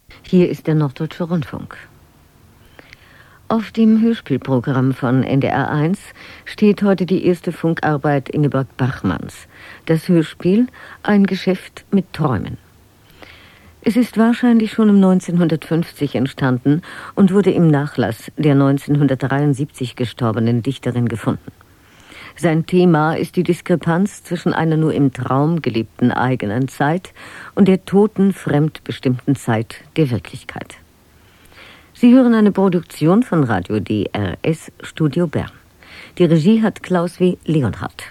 Hier ist der Norddeutsche Rundfunk. Auf dem Hörspielprogramm von NDR1 steht heute die erste Funkarbeit Ingeborg Bachmanns. Das Hörspiel Ein Geschäft mit Träumen. Es ist wahrscheinlich schon um 1950 entstanden und wurde im Nachlass der 1973 gestorbenen Dichterin gefunden. Sein Thema ist die Diskrepanz zwischen einer nur im Traum gelebten eigenen Zeit und der toten, fremdbestimmten Zeit der Wirklichkeit. Sie hören eine Produktion von Radio DRS Studio Bern. Die Regie hat Klaus W. Leonhardt.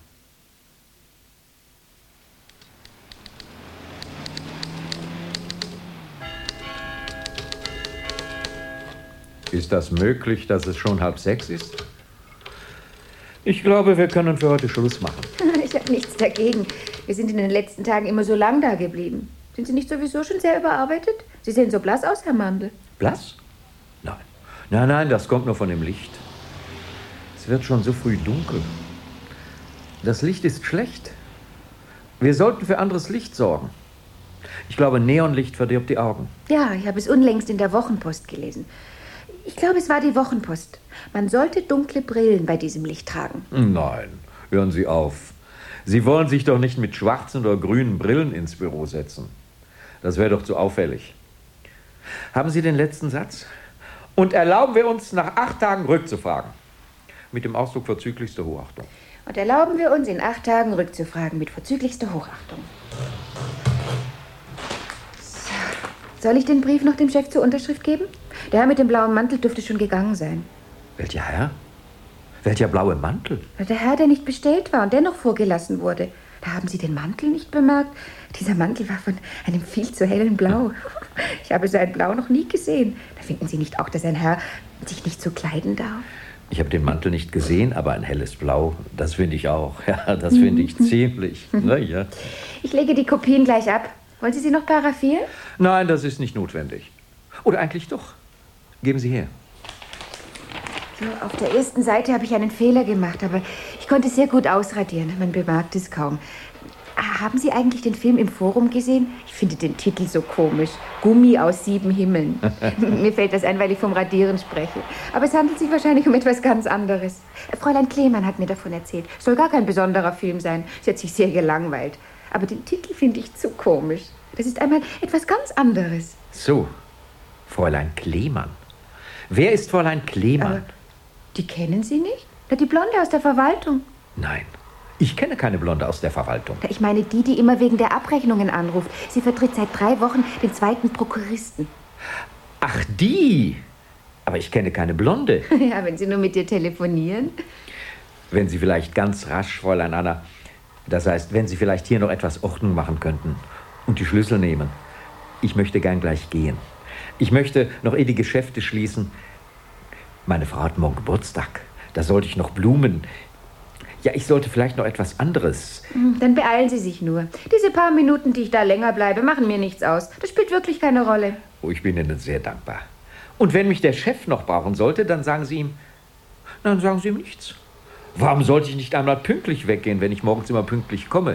Ist das möglich, dass es schon 5:30 ist? Ich glaube, wir können für heute Schluss machen. Ich habe nichts dagegen. Wir sind in den letzten Tagen immer so lang da geblieben. Sind Sie nicht sowieso schon sehr überarbeitet? Sie sehen so blass aus, Herr Mandl. Blass? Nein, das kommt nur von dem Licht. Es wird schon so früh dunkel. Das Licht ist schlecht. Wir sollten für anderes Licht sorgen. Ich glaube, Neonlicht verdirbt die Augen. Ja, ich habe es unlängst in der Wochenpost gelesen. Ich glaube, es war die Wochenpost. Man sollte dunkle Brillen bei diesem Licht tragen. Nein, hören Sie auf. Sie wollen sich doch nicht mit schwarzen oder grünen Brillen ins Büro setzen. Das wäre doch zu auffällig. Haben Sie den letzten Satz? Und erlauben wir uns, nach 8 Tagen rückzufragen. Mit dem Ausdruck vorzüglichste Hochachtung. Und erlauben wir uns, in 8 Tagen rückzufragen mit vorzüglichster Hochachtung. So. Soll ich den Brief noch dem Chef zur Unterschrift geben? Der Herr mit dem blauen Mantel dürfte schon gegangen sein. Welcher Herr? Welcher blaue Mantel? Der Herr, der nicht bestellt war und dennoch vorgelassen wurde. Da haben Sie den Mantel nicht bemerkt? Dieser Mantel war von einem viel zu hellen Blau. Ich habe so ein Blau noch nie gesehen. Da finden Sie nicht auch, dass ein Herr sich nicht so kleiden darf? Ich habe den Mantel nicht gesehen, aber ein helles Blau, das finde ich auch. Ja, das finde ich ziemlich. Na ja. Ich lege die Kopien gleich ab. Wollen Sie sie noch paraphieren? Nein, das ist nicht notwendig. Oder eigentlich doch. Geben Sie her. So, auf der ersten Seite habe ich einen Fehler gemacht, aber ich konnte es sehr gut ausradieren. Man bemerkt es kaum. Haben Sie eigentlich den Film im Forum gesehen? Ich finde den Titel so komisch. Gummi aus 7 Himmeln. Mir fällt das ein, weil ich vom Radieren spreche. Aber es handelt sich wahrscheinlich um etwas ganz anderes. Fräulein Kleemann hat mir davon erzählt. Soll gar kein besonderer Film sein. Sie hat sich sehr gelangweilt. Aber den Titel finde ich zu komisch. Das ist einmal etwas ganz anderes. So, Fräulein Kleemann. Wer ist Fräulein Kleemann? Die kennen Sie nicht? Die Blonde aus der Verwaltung. Nein, ich kenne keine Blonde aus der Verwaltung. Ich meine die immer wegen der Abrechnungen anruft. Sie vertritt seit 3 Wochen den 2. Prokuristen. Ach, die! Aber ich kenne keine Blonde. Ja, wenn Sie nur mit ihr telefonieren. Wenn Sie vielleicht ganz rasch, Fräulein Anna, das heißt, wenn Sie vielleicht hier noch etwas Ordnung machen könnten und die Schlüssel nehmen. Ich möchte gern gleich gehen. Ich möchte noch die Geschäfte schließen. Meine Frau hat morgen Geburtstag. Da sollte ich noch Blumen. Ja, ich sollte vielleicht noch etwas anderes. Dann beeilen Sie sich nur. Diese paar Minuten, die ich da länger bleibe, machen mir nichts aus. Das spielt wirklich keine Rolle. Oh, ich bin Ihnen sehr dankbar. Und wenn mich der Chef noch brauchen sollte, dann sagen Sie ihm... Dann sagen Sie ihm nichts. Warum sollte ich nicht einmal pünktlich weggehen, wenn ich morgens immer pünktlich komme?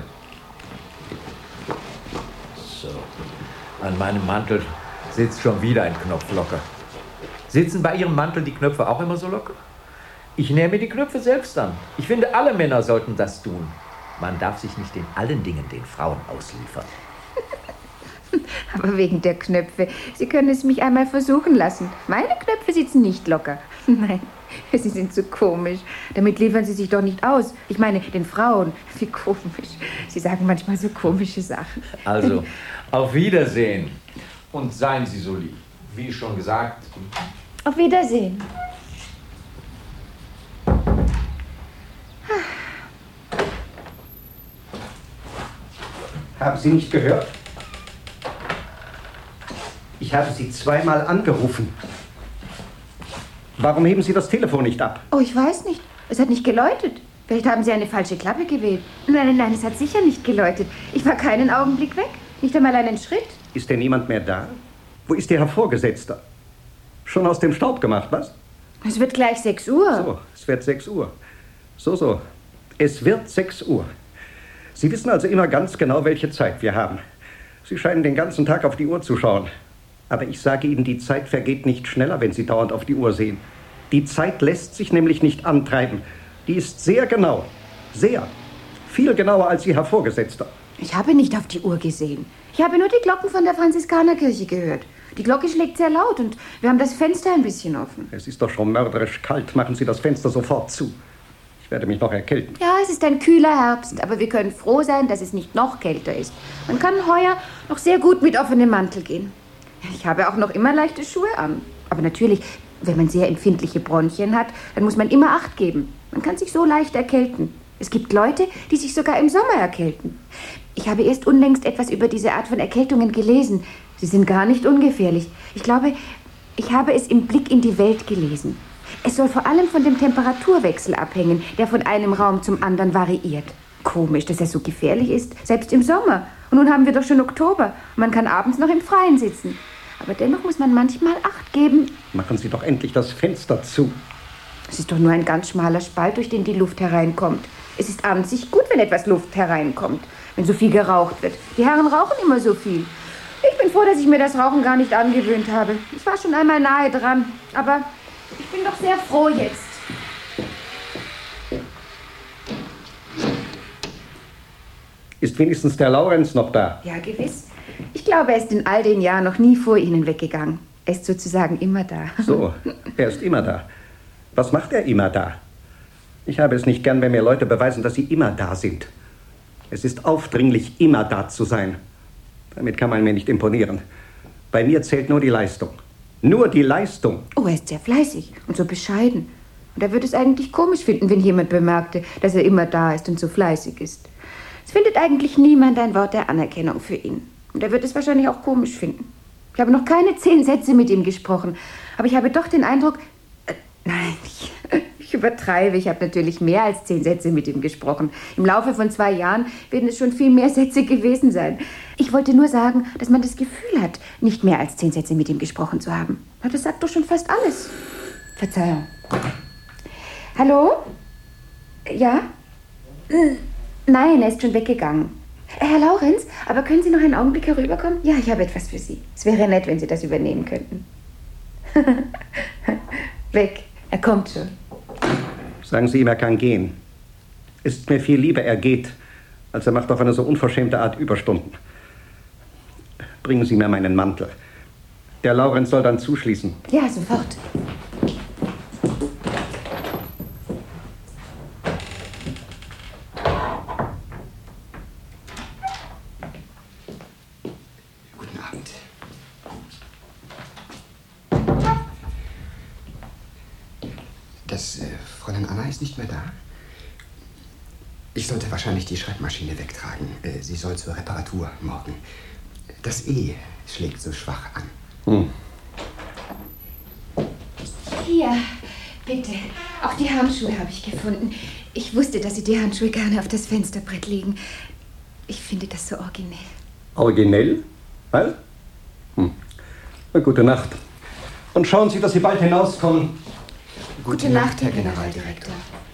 So, an meinem Mantel sitzt schon wieder ein Knopf locker. Sitzen bei Ihrem Mantel die Knöpfe auch immer so locker? Ich nehme die Knöpfe selbst an. Ich finde, alle Männer sollten das tun. Man darf sich nicht in allen Dingen den Frauen ausliefern. Aber wegen der Knöpfe. Sie können es mich einmal versuchen lassen. Meine Knöpfe sitzen nicht locker. Nein, Sie sind so komisch. Damit liefern Sie sich doch nicht aus. Ich meine, den Frauen. Wie komisch. Sie sagen manchmal so komische Sachen. Also, auf Wiedersehen. Und seien Sie so lieb. Wie schon gesagt. Auf Wiedersehen. Haben Sie nicht gehört? Ich habe Sie 2-mal angerufen. Warum heben Sie das Telefon nicht ab? Oh, ich weiß nicht. Es hat nicht geläutet. Vielleicht haben Sie eine falsche Klappe gewählt. Nein, es hat sicher nicht geläutet. Ich war keinen Augenblick weg. Nicht einmal einen Schritt. Ist denn niemand mehr da? Wo ist Ihr Herr Vorgesetzter? Schon aus dem Staub gemacht, was? Es wird gleich 6 Uhr. So, es wird 6 Uhr. So. Es wird 6 Uhr. Sie wissen also immer ganz genau, welche Zeit wir haben. Sie scheinen den ganzen Tag auf die Uhr zu schauen. Aber ich sage Ihnen, die Zeit vergeht nicht schneller, wenn Sie dauernd auf die Uhr sehen. Die Zeit lässt sich nämlich nicht antreiben. Die ist sehr genau. Sehr. Viel genauer als Ihr Vorgesetzter. Ich habe nicht auf die Uhr gesehen. Ich habe nur die Glocken von der Franziskanerkirche gehört. Die Glocke schlägt sehr laut und wir haben das Fenster ein bisschen offen. Es ist doch schon mörderisch kalt. Machen Sie das Fenster sofort zu. Ich werde mich noch erkälten. Ja, es ist ein kühler Herbst, aber wir können froh sein, dass es nicht noch kälter ist. Man kann heuer noch sehr gut mit offenem Mantel gehen. Ich habe auch noch immer leichte Schuhe an. Aber natürlich, wenn man sehr empfindliche Bronchien hat, dann muss man immer Acht geben. Man kann sich so leicht erkälten. Es gibt Leute, die sich sogar im Sommer erkälten. Ich habe erst unlängst etwas über diese Art von Erkältungen gelesen. Sie sind gar nicht ungefährlich. Ich glaube, ich habe es im Blick in die Welt gelesen. Es soll vor allem von dem Temperaturwechsel abhängen, der von einem Raum zum anderen variiert. Komisch, dass er so gefährlich ist, selbst im Sommer. Und nun haben wir doch schon Oktober. Man kann abends noch im Freien sitzen. Aber dennoch muss man manchmal Acht geben. Machen Sie doch endlich das Fenster zu. Es ist doch nur ein ganz schmaler Spalt, durch den die Luft hereinkommt. Es ist an sich gut, wenn etwas Luft hereinkommt, wenn so viel geraucht wird. Die Herren rauchen immer so viel. Ich bin froh, dass ich mir das Rauchen gar nicht angewöhnt habe. Ich war schon einmal nahe dran, aber ich bin doch sehr froh jetzt. Ist wenigstens der Laurenz noch da? Ja, gewiss. Ich glaube, er ist in all den Jahren noch nie vor Ihnen weggegangen. Er ist sozusagen immer da. So, er ist immer da. Was macht er immer da? Ich habe es nicht gern, wenn mir Leute beweisen, dass sie immer da sind. Es ist aufdringlich, immer da zu sein. Damit kann man mir nicht imponieren. Bei mir zählt nur die Leistung. Nur die Leistung. Oh, er ist sehr fleißig und so bescheiden. Und er würde es eigentlich komisch finden, wenn jemand bemerkte, dass er immer da ist und so fleißig ist. Es findet eigentlich niemand ein Wort der Anerkennung für ihn. Und er wird es wahrscheinlich auch komisch finden. Ich habe noch keine 10 Sätze mit ihm gesprochen. Aber ich habe doch den Eindruck... Nein, ich übertreibe. Ich habe natürlich mehr als 10 Sätze mit ihm gesprochen. Im Laufe von 2 Jahren werden es schon viel mehr Sätze gewesen sein. Ich wollte nur sagen, dass man das Gefühl hat, nicht mehr als 10 Sätze mit ihm gesprochen zu haben. Na, das sagt doch schon fast alles. Verzeihung. Hallo? Ja? Nein, er ist schon weggegangen. Herr Laurenz, aber können Sie noch einen Augenblick herüberkommen? Ja, ich habe etwas für Sie. Es wäre nett, wenn Sie das übernehmen könnten. Weg. Er kommt schon. Sagen Sie ihm, er kann gehen. Es ist mir viel lieber, er geht, als er macht auf eine so unverschämte Art Überstunden. Bringen Sie mir meinen Mantel. Der Laurenz soll dann zuschließen. Ja, sofort. Guten Abend. Das Fräulein Anna ist nicht mehr da? Ich sollte wahrscheinlich die Schreibmaschine wegtragen. Sie soll zur Reparatur morgen. Das E schlägt so schwach an. Hier, bitte. Auch die Handschuhe habe ich gefunden. Ich wusste, dass Sie die Handschuhe gerne auf das Fensterbrett legen. Ich finde das so originell. Originell? Was? Na, gute Nacht. Und schauen Sie, dass Sie bald hinauskommen. Gute Nacht, Herr Generaldirektor.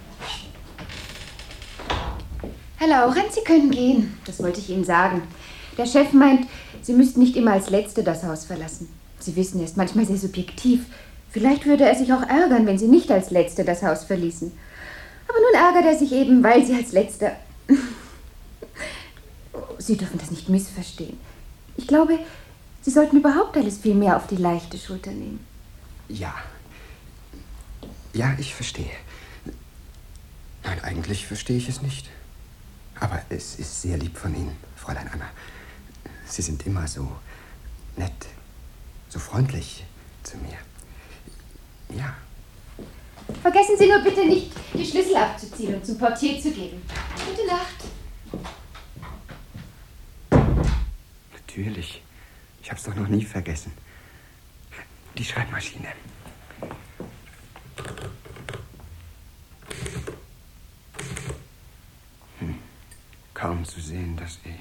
Herr Laurenz, Sie können gehen. Das wollte ich Ihnen sagen. Der Chef meint, Sie müssten nicht immer als Letzte das Haus verlassen. Sie wissen, er ist manchmal sehr subjektiv. Vielleicht würde er sich auch ärgern, wenn Sie nicht als Letzte das Haus verließen. Aber nun ärgert er sich eben, weil Sie als Letzter... Sie dürfen das nicht missverstehen. Ich glaube, Sie sollten überhaupt alles viel mehr auf die leichte Schulter nehmen. Ja. Ja, ich verstehe. Nein, eigentlich verstehe ich es nicht. Aber es ist sehr lieb von Ihnen, Fräulein Anna. Sie sind immer so nett, so freundlich zu mir. Ja. Vergessen Sie nur bitte nicht, die Schlüssel abzuziehen und zum Portier zu geben. Gute Nacht. Natürlich. Ich habe es doch noch nie vergessen. Die Schreibmaschine. Kaum zu sehen, das E.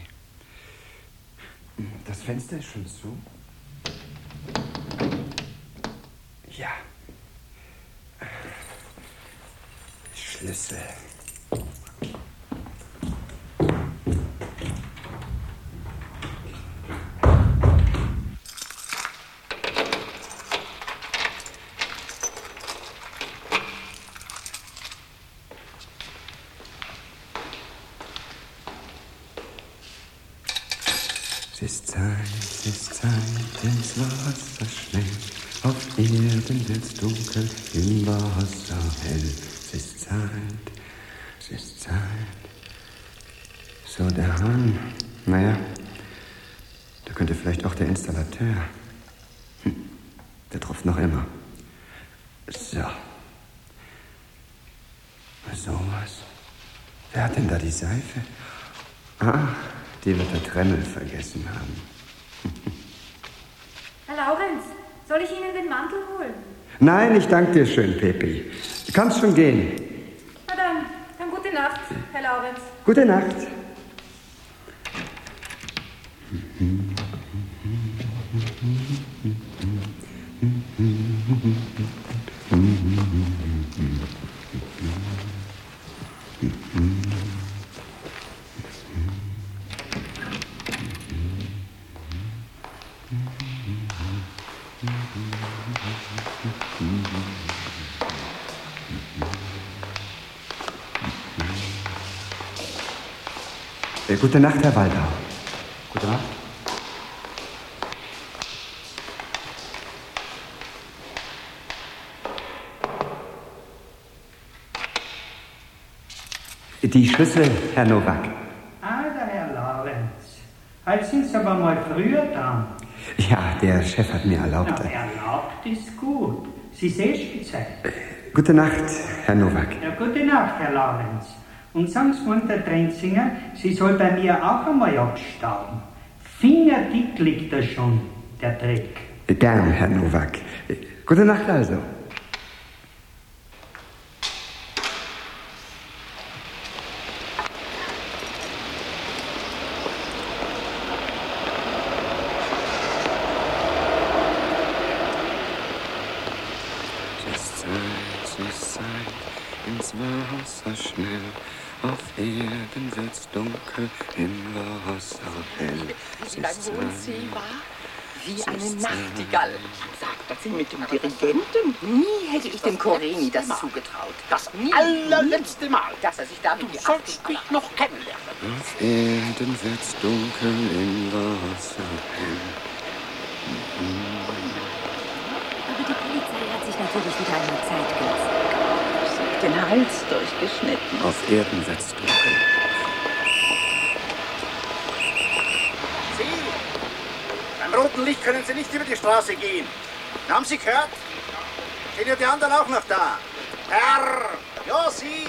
Das Fenster ist schon zu. Ja. Schlüssel. Es ist Zeit, ins Wasser schnell. Auf Erden wird's dunkel, im Wasser hell. Es ist Zeit, es ist Zeit. So, der Hahn. Naja, da könnte vielleicht auch der Installateur. Der tropft noch immer. So. Sowas. Wer hat denn da die Seife? Ah, die wird der Tremmel vergessen haben. Herr Laurenz, soll ich Ihnen den Mantel holen? Nein, ich danke dir schön, Pepi. Du kannst schon gehen. Na dann gute Nacht, Herr Laurenz. Gute Nacht. Gute Nacht, Herr Waldau. Gute Nacht. Die Schlüssel, Herr Nowak. Ah, der Herr Laurenz. Heute sind Sie aber mal früher dran. Ja, der Chef hat mir erlaubt. Na, erlaubt ist gut. Sie Sehspielzeit. Gute Nacht, Herr Nowak. Ja, gute Nacht, Herr Laurenz. Und sagen Sie mal der Trenzinger, sie soll bei mir auch einmal abstauben. Fingerdick liegt da schon, der Dreck. Gern, Herr Nowak. Gute Nacht also. Ins Wasser schnell, auf Erden wird's dunkel, im Wasser hell. Wie lange wohnen Sie war? Wie eine Nachtigall. Sagt sie mit dem Dirigenten? Nie hätte ich dem Coreni das zugetraut. Das allerletzte Mal, dass er sich damit die Achtung sollst mich noch kennenlernen. Auf Erden wird's dunkel, im Wasser hell. Aber die Polizei hat sich natürlich wieder einmal Zeit gelassen. Den Hals durchgeschnitten. Auf Erden wird's dunkel. Sie! Beim roten Licht können Sie nicht über die Straße gehen. Haben Sie gehört? Sind ja die anderen auch noch da? Herr! Ja, Sie!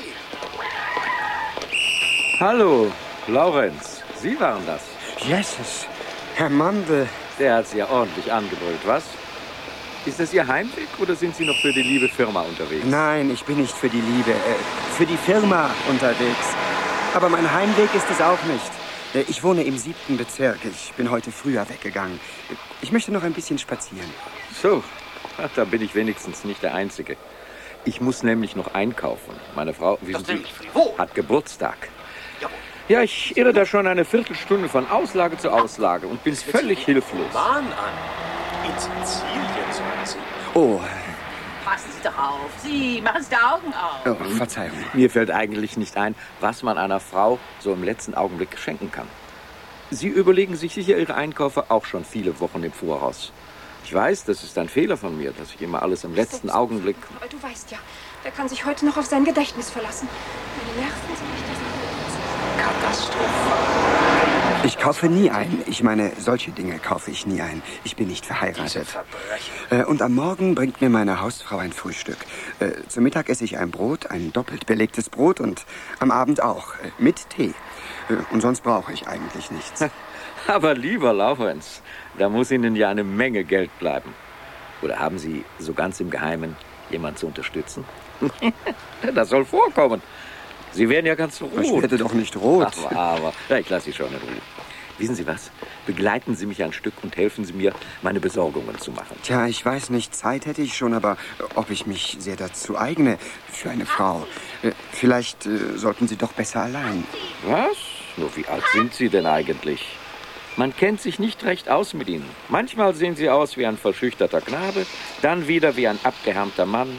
Hallo, Laurenz. Sie waren das. Jesus, Herr Mandel. Der hat Sie ja ordentlich angebrüllt, was? Ist das Ihr Heimweg oder sind Sie noch für die liebe Firma unterwegs? Nein, ich bin nicht für die Liebe, für die Firma unterwegs. Aber mein Heimweg ist es auch nicht. Ich wohne im 7. Bezirk. Ich bin heute früher weggegangen. Ich möchte noch ein bisschen spazieren. So, ach, da bin ich wenigstens nicht der Einzige. Ich muss nämlich noch einkaufen. Meine Frau, wissen Sie, hat Geburtstag. Ja, ich irre da schon eine Viertelstunde von Auslage zu Auslage und bin völlig hilflos. Bahn an. In Sizilien, sagen Sie. Oh, Passen Sie doch auf. Sie, machen Sie die Augen auf. oh, Verzeihung. Mir fällt eigentlich nicht ein, was man einer Frau so im letzten Augenblick schenken kann. Sie überlegen sich sicher Ihre Einkäufe auch schon viele Wochen im Voraus. Ich weiß, das ist ein Fehler von mir, dass ich immer alles im letzten Augenblick... Aber du weißt ja, der kann sich heute noch auf sein Gedächtnis verlassen. Meine Nerven sind nicht das Katastrophe. Ich kaufe nie ein. Ich meine, solche Dinge kaufe ich nie ein. Ich bin nicht verheiratet. Und am Morgen bringt mir meine Hausfrau ein Frühstück. Zum Mittag esse ich ein Brot, ein doppelt belegtes Brot und am Abend auch, mit Tee. Und sonst brauche ich eigentlich nichts. Aber lieber Laurenz, da muss Ihnen ja eine Menge Geld bleiben. Oder haben Sie so ganz im Geheimen jemanden zu unterstützen? Das soll vorkommen. Sie werden ja ganz rot. Ich werde doch nicht rot. Aber ja, ich lasse Sie schon in Ruhe. Wissen Sie was? Begleiten Sie mich ein Stück und helfen Sie mir, meine Besorgungen zu machen. Tja, ich weiß nicht, Zeit hätte ich schon, aber ob ich mich sehr dazu eigne für eine Frau. Vielleicht sollten Sie doch besser allein. Was? Nur wie alt sind Sie denn eigentlich? Man kennt sich nicht recht aus mit Ihnen. Manchmal sehen Sie aus wie ein verschüchterter Knabe, dann wieder wie ein abgehärmter Mann.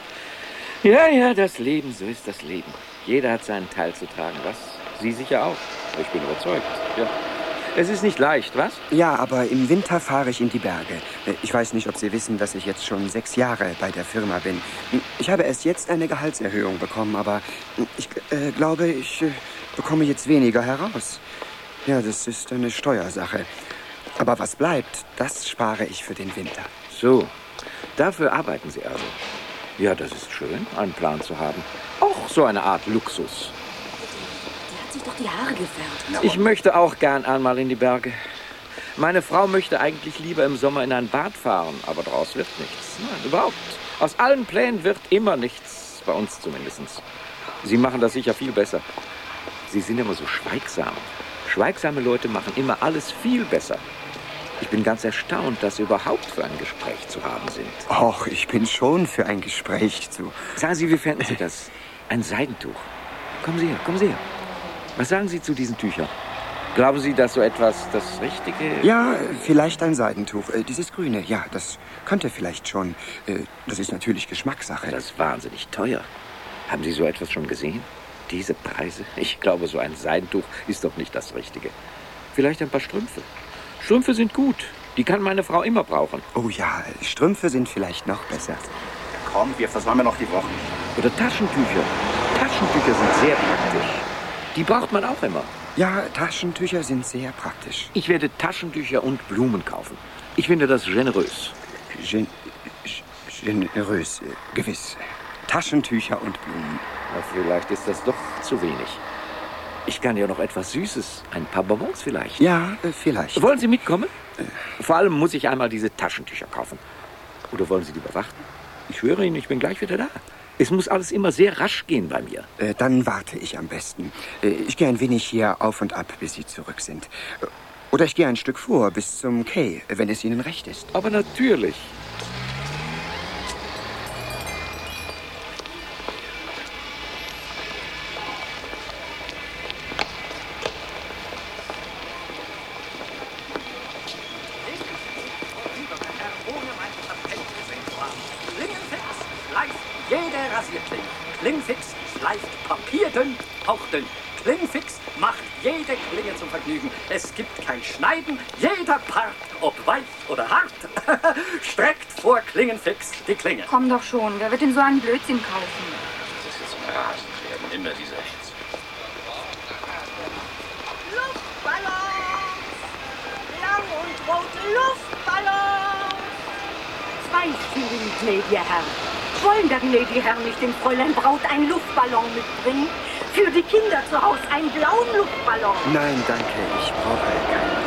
Ja, das Leben, so ist das Leben. Jeder hat seinen Teil zu tragen, was? Sie sicher auch. Ich bin überzeugt, ja. Es ist nicht leicht, was? Ja, aber im Winter fahre ich in die Berge. Ich weiß nicht, ob Sie wissen, dass ich jetzt schon 6 Jahre bei der Firma bin. Ich habe erst jetzt eine Gehaltserhöhung bekommen, aber ich glaube, ich bekomme jetzt weniger heraus. Ja, das ist eine Steuersache. Aber was bleibt, das spare ich für den Winter. So, dafür arbeiten Sie also. Ja, das ist schön, einen Plan zu haben. Auch so eine Art Luxus. Die hat sich doch die Haare gefärbt. Ich möchte auch gern einmal in die Berge. Meine Frau möchte eigentlich lieber im Sommer in ein Bad fahren, aber daraus wird nichts. Nein, überhaupt. Aus allen Plänen wird immer nichts, bei uns zumindest. Sie machen das sicher viel besser. Sie sind immer so schweigsam. Schweigsame Leute machen immer alles viel besser. Ich bin ganz erstaunt, dass Sie überhaupt für ein Gespräch zu haben sind. Och, ich bin schon für ein Gespräch zu. Sagen Sie, wie fänden Sie das? Ein Seidentuch. Kommen Sie her, kommen Sie her. Was sagen Sie zu diesen Tüchern? Glauben Sie, dass so etwas das Richtige... Ja, vielleicht ein Seidentuch. Dieses Grüne, ja, das könnte vielleicht schon. Das ist natürlich Geschmackssache. Das ist wahnsinnig teuer. Haben Sie so etwas schon gesehen? Diese Preise? Ich glaube, so ein Seidentuch ist doch nicht das Richtige. Vielleicht ein paar Strümpfe. Strümpfe sind gut. Die kann meine Frau immer brauchen. Oh ja, Strümpfe sind vielleicht noch besser. Komm, wir versäumen noch die Wochen. Oder Taschentücher. Taschentücher sind sehr praktisch. Die braucht man auch immer. Ja, Taschentücher sind sehr praktisch. Ich werde Taschentücher und Blumen kaufen. Ich finde das generös. Generös, gewiss. Taschentücher und Blumen. Na, vielleicht ist das doch zu wenig. Ich kann ja noch etwas Süßes. Ein paar Bonbons vielleicht. Ja, vielleicht. Wollen Sie mitkommen? Vor allem muss ich einmal diese Taschentücher kaufen. Oder wollen Sie lieber warten? Ich schwöre Ihnen, ich bin gleich wieder da. Es muss alles immer sehr rasch gehen bei mir. Dann warte ich am besten. Ich gehe ein wenig hier auf und ab, bis Sie zurück sind. Oder ich gehe ein Stück vor, bis zum Quai, wenn es Ihnen recht ist. Aber natürlich. Klingfix schleift papierdünn, hauchdünn. Klingfix macht jede Klinge zum Vergnügen. Es gibt kein Schneiden, jeder Part, ob weich oder hart, streckt vor Klingenfix die Klinge. Komm doch schon, wer wird denn so einen Blödsinn kaufen? Das ist jetzt ein Rasen werden, immer dieser Hetz. Luftballons! Blau und rote Luftballons! 2 Schilling, gnädiger Herr. Wollen der gnädige Herr nicht dem Fräulein Braut einen Luftballon mitbringen? Für die Kinder zu Hause einen blauen Luftballon. Nein, danke, ich brauche keinen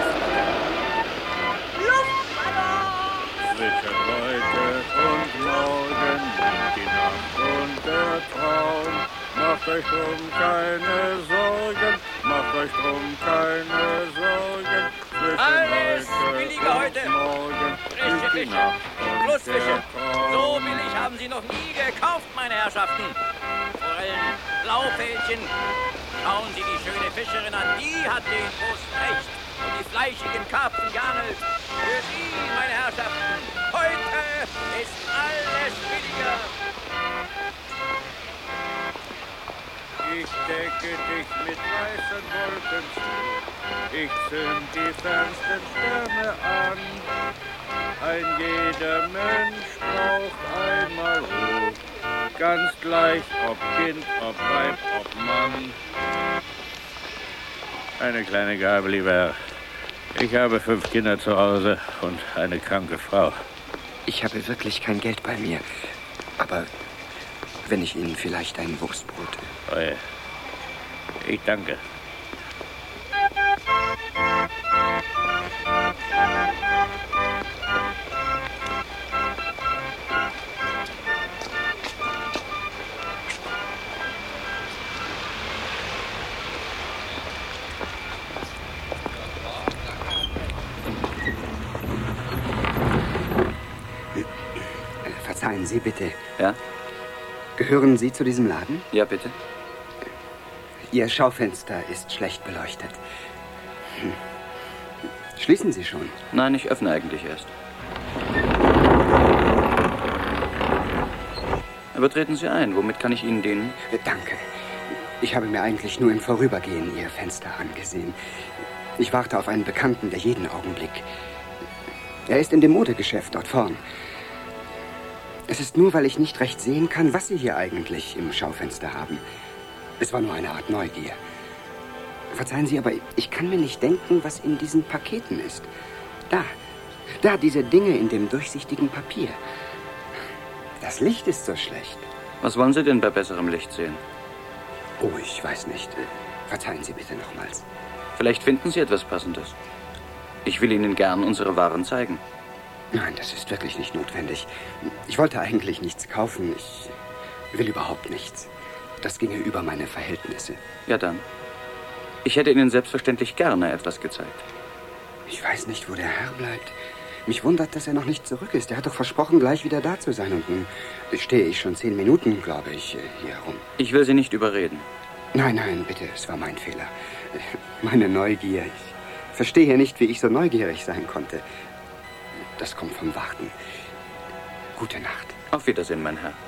Luftballon! Frische heute und morgen, die Nacht und der Traum. Macht euch drum keine Sorgen, macht euch drum keine Sorgen. Alles billige heute. Frische Fische, Flussfische. So billig haben Sie noch nie gekauft, meine Herrschaften. Forellen, Blaufädchen. Schauen Sie die schöne Fischerin an, die hat den Brust recht. Und die fleischigen Karpfen geangelt. Für Sie, meine Herrschaften, heute ist alles billiger. Ich decke dich mit weißen Wolken zu, ich zünd die fernsten Sterne an. Ein jeder Mensch braucht einmal Ruhe, ganz gleich ob Kind, ob Weib, ob Mann. Eine kleine Gabe, lieber Herr. Ich habe 5 Kinder zu Hause und eine kranke Frau. Ich habe wirklich kein Geld bei mir. Aber wenn ich Ihnen vielleicht ein Wurstbrot... Oje. Ich danke. Verzeihen Sie bitte. Ja? Gehören Sie zu diesem Laden? Ja, bitte. Ihr Schaufenster ist schlecht beleuchtet. Schließen Sie schon? Nein, ich öffne eigentlich erst. Aber treten Sie ein. Womit kann ich Ihnen dienen? Danke. Ich habe mir eigentlich nur im Vorübergehen Ihr Fenster angesehen. Ich warte auf einen Bekannten, der jeden Augenblick. Er ist in dem Modegeschäft dort vorn. Es ist nur, weil ich nicht recht sehen kann, was Sie hier eigentlich im Schaufenster haben. Es war nur eine Art Neugier. Verzeihen Sie, aber ich kann mir nicht denken, was in diesen Paketen ist. Da, diese Dinge in dem durchsichtigen Papier. Das Licht ist so schlecht. Was wollen Sie denn bei besserem Licht sehen? Oh, ich weiß nicht. Verzeihen Sie bitte nochmals. Vielleicht finden Sie etwas Passendes. Ich will Ihnen gern unsere Waren zeigen. Nein, das ist wirklich nicht notwendig. Ich wollte eigentlich nichts kaufen. Ich will überhaupt nichts. Das ginge über meine Verhältnisse. Ja dann. Ich hätte Ihnen selbstverständlich gerne etwas gezeigt. Ich weiß nicht, wo der Herr bleibt. Mich wundert, dass er noch nicht zurück ist. Er hat doch versprochen, gleich wieder da zu sein. Und nun stehe ich schon 10 Minuten, glaube ich, hier herum. Ich will Sie nicht überreden. Nein, bitte, es war mein Fehler. Meine Neugier. Ich verstehe nicht, wie ich so neugierig sein konnte. Das kommt vom Warten. Gute Nacht. Auf Wiedersehen, mein Herr.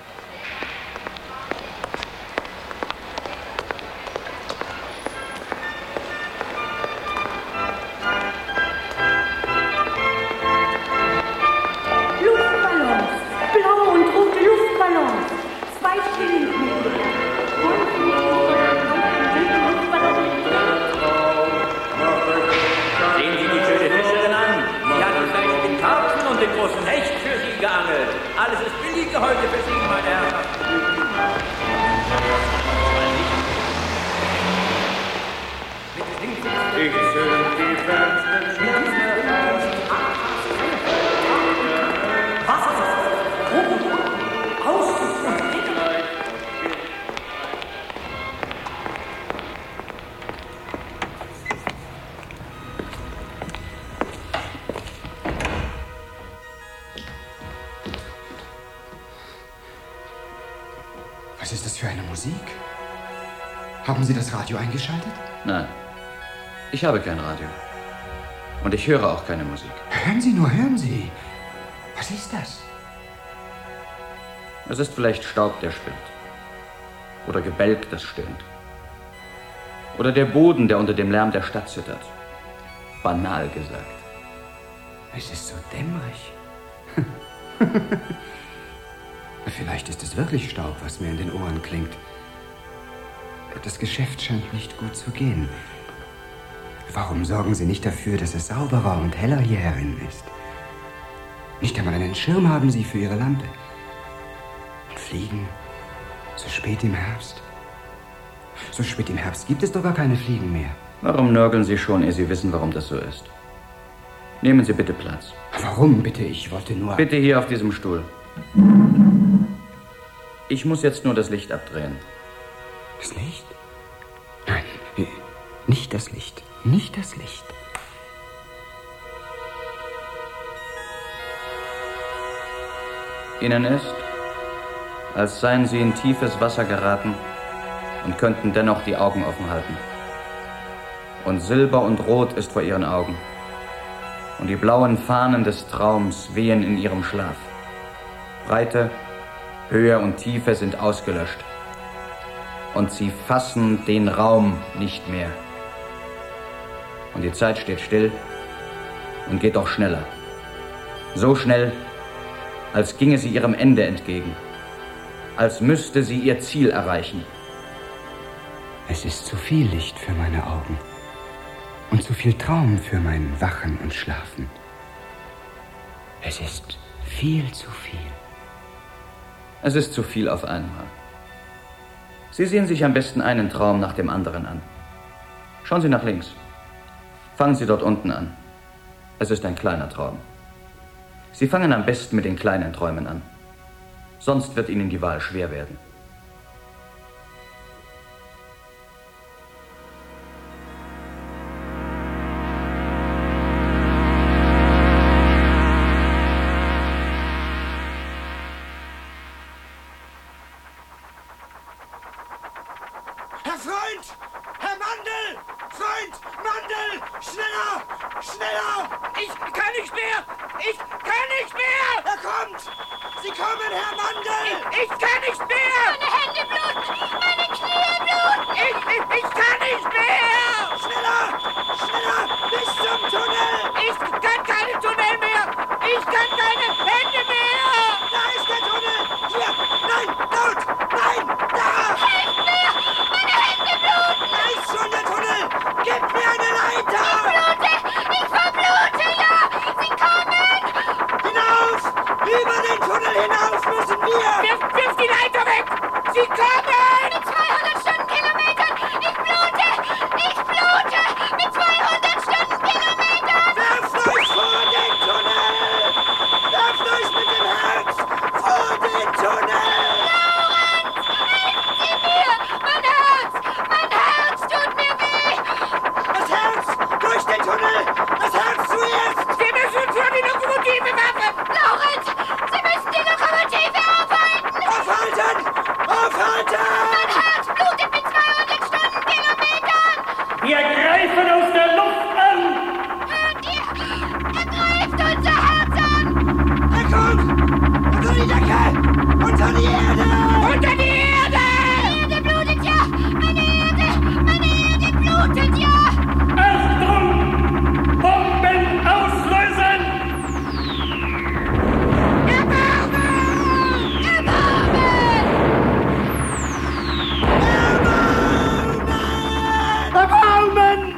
Luftballons. Blaue und rote Luftballons. 2 Schilling. Sehen Sie die schöne Fischerin an. Sie hat gleich den Karpfen und den großen Hecht für Sie geangelt. Alles ist billig heute für Sie, meine Herren. Ich zünd die fernsten Sterne an. Was ist das für eine Musik? Haben Sie das Radio eingeschaltet? Nein. Ich habe kein Radio. Und ich höre auch keine Musik. Hören Sie nur, hören Sie. Was ist das? Es ist vielleicht Staub, der spinnt. Oder Gebälk, das stöhnt. Oder der Boden, der unter dem Lärm der Stadt zittert. Banal gesagt. Es ist so dämmerig. Vielleicht ist es wirklich Staub, was mir in den Ohren klingt. Das Geschäft scheint nicht gut zu gehen. Warum sorgen Sie nicht dafür, dass es sauberer und heller hier herin ist? Nicht einmal einen Schirm haben Sie für Ihre Lampe. Und Fliegen? So spät im Herbst? So spät im Herbst gibt es doch gar keine Fliegen mehr. Warum nörgeln Sie schon, ehe Sie wissen, warum das so ist? Nehmen Sie bitte Platz. Warum bitte? Ich wollte nur... Bitte hier auf diesem Stuhl. Ich muss jetzt nur das Licht abdrehen. Das Licht? Nein, nicht das Licht. Nicht das Licht. Ihnen ist, als seien Sie in tiefes Wasser geraten und könnten dennoch die Augen offen halten. Und Silber und Rot ist vor Ihren Augen. Und die blauen Fahnen des Traums wehen in Ihrem Schlaf. Breite, Höhe und Tiefe sind ausgelöscht. Und Sie fassen den Raum nicht mehr. Und die Zeit steht still und geht doch schneller. So schnell, als ginge sie ihrem Ende entgegen. Als müsste sie ihr Ziel erreichen. Es ist zu viel Licht für meine Augen. Und zu viel Traum für mein Wachen und Schlafen. Es ist viel zu viel. Es ist zu viel auf einmal. Sie sehen sich am besten einen Traum nach dem anderen an. Schauen Sie nach links. Fangen Sie dort unten an. Es ist ein kleiner Traum. Sie fangen am besten mit den kleinen Träumen an. Sonst wird Ihnen die Wahl schwer werden. Herr Freund! Herr Mandel! Freund! Mandel! Schneller! Schneller! Ich kann nicht mehr! Ich kann nicht mehr! Er kommt! Sie kommen, Herr Mandel! Ich kann nicht mehr! Meine Hände bluten! Meine Knie bluten! Ich kann nicht mehr! Schneller! Schneller! Tunnel hinauf müssen wir! Wirf die Leiter weg! Sie kommen! Mit 200 Stundenkilometern! Ich blute! Ich blute! Mit 200 Stundenkilometern! Werft euch vor den Tunnel! Werft euch mit dem Herz vor den Tunnel! Laurenz! Helfen Sie mir! Mein Herz! Mein Herz tut mir weh! Das Herz! Durch den Tunnel! Das Herz zuerst! Wir müssen uns für die Lokomotive werfen! Laurenz! Sie müssen die Lokomotive aufhalten! Aufhalten! Aufhalten! Mein Herz blutet mit 200 Stundenkilometern! Wir greifen aus der Luft an! Hört ihr? Er greift unser Herz an! Er kommt! Unter die Decke! Unter die Erde! Unter die Erde! Meine Erde blutet ja! Meine Erde blutet ja! Achtung! Bomben auslösen! Erbarmen!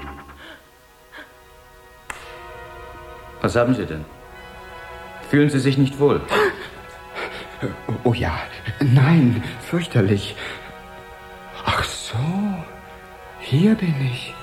Was haben Sie denn? Fühlen Sie sich nicht wohl? Oh ja, nein, fürchterlich. Ach so, hier bin ich.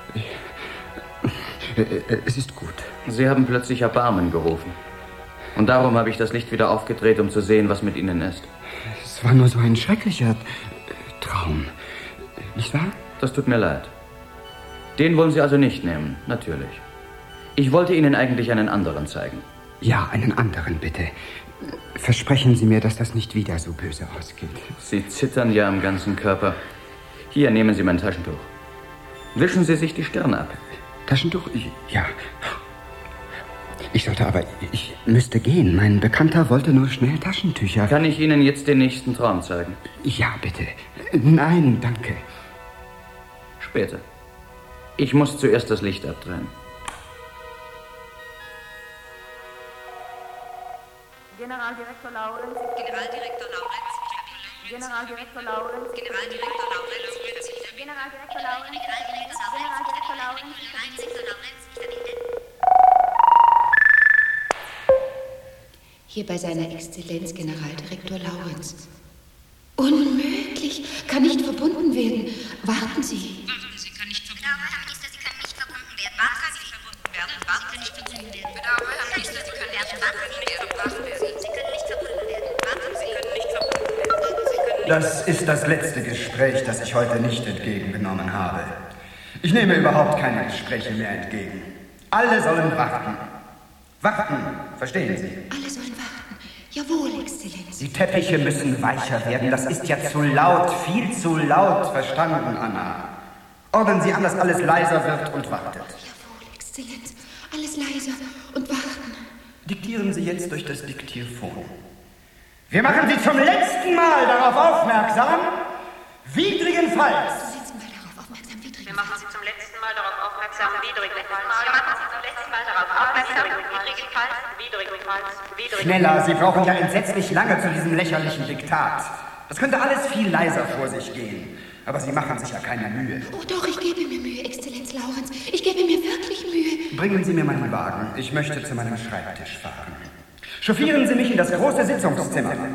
Es ist gut. Sie haben plötzlich Erbarmen gerufen. Und darum habe ich das Licht wieder aufgedreht, um zu sehen, was mit Ihnen ist. Es war nur so ein schrecklicher Traum. Nicht wahr? Das tut mir leid. Den wollen Sie also nicht nehmen, natürlich. Ich wollte Ihnen eigentlich einen anderen zeigen. Ja, einen anderen, bitte. Versprechen Sie mir, dass das nicht wieder so böse ausgeht. Sie zittern ja am ganzen Körper. Hier, nehmen Sie mein Taschentuch. Wischen Sie sich die Stirn ab. Taschentuch? Ja. Ich müsste gehen. Mein Bekannter wollte nur schnell Taschentücher. Kann ich Ihnen jetzt den nächsten Traum zeigen? Ja, bitte. Nein, danke. Später. Ich muss zuerst das Licht abdrehen. Generaldirektor Laurenz. Generaldirektor Laurenz. Generaldirektor Laurenz. Generaldirektor Laurenz. Generaldirektor Laurenz. Generaldirektor Laurenz. Hier bei seiner Exzellenz Generaldirektor Laurenz. Unmöglich! Kann nicht verbunden werden. Warten Sie. Warten Sie, kann nicht verbunden werden. Herr Minister, Sie können nicht verbunden werden. Warten Sie, verbunden werden. Warten Sie, nicht verbunden werden. Bedauere, Herr Minister, Sie können nicht verbunden werden. Warten Sie, können nicht verbunden werden. Warten Sie, können nicht verbunden werden. Das ist das letzte Gespräch, das ich heute nicht entgegengenommen habe. Ich nehme überhaupt keine Gespräche mehr entgegen. Alle sollen warten. Warten, verstehen Sie? Alle sollen warten. Jawohl, Exzellenz. Die Teppiche müssen weicher werden. Das ist ja zu laut, viel zu laut. Verstanden, Anna? Ordnen Sie an, dass alles leiser wird und wartet. Jawohl, Exzellenz. Alles leiser und warten. Diktieren Sie jetzt durch das Diktierphon. Wir machen Sie zum letzten Mal darauf aufmerksam, widrigenfalls. Wir machen Sie zum letzten Mal darauf aufmerksam, widrigenfalls. Wir machen Sie zum letzten Mal darauf aufmerksam, widrigenfalls. Schneller, Sie brauchen ja entsetzlich lange zu diesem lächerlichen Diktat. Das könnte alles viel leiser vor sich gehen. Aber Sie machen sich ja keine Mühe. Oh doch, ich gebe mir Mühe, Exzellenz Laurenz. Ich gebe mir wirklich Mühe. Bringen Sie mir meinen Wagen. Ich möchte zu meinem Schreibtisch fahren. Chauffieren Sie mich in das große Sitzungszimmer. War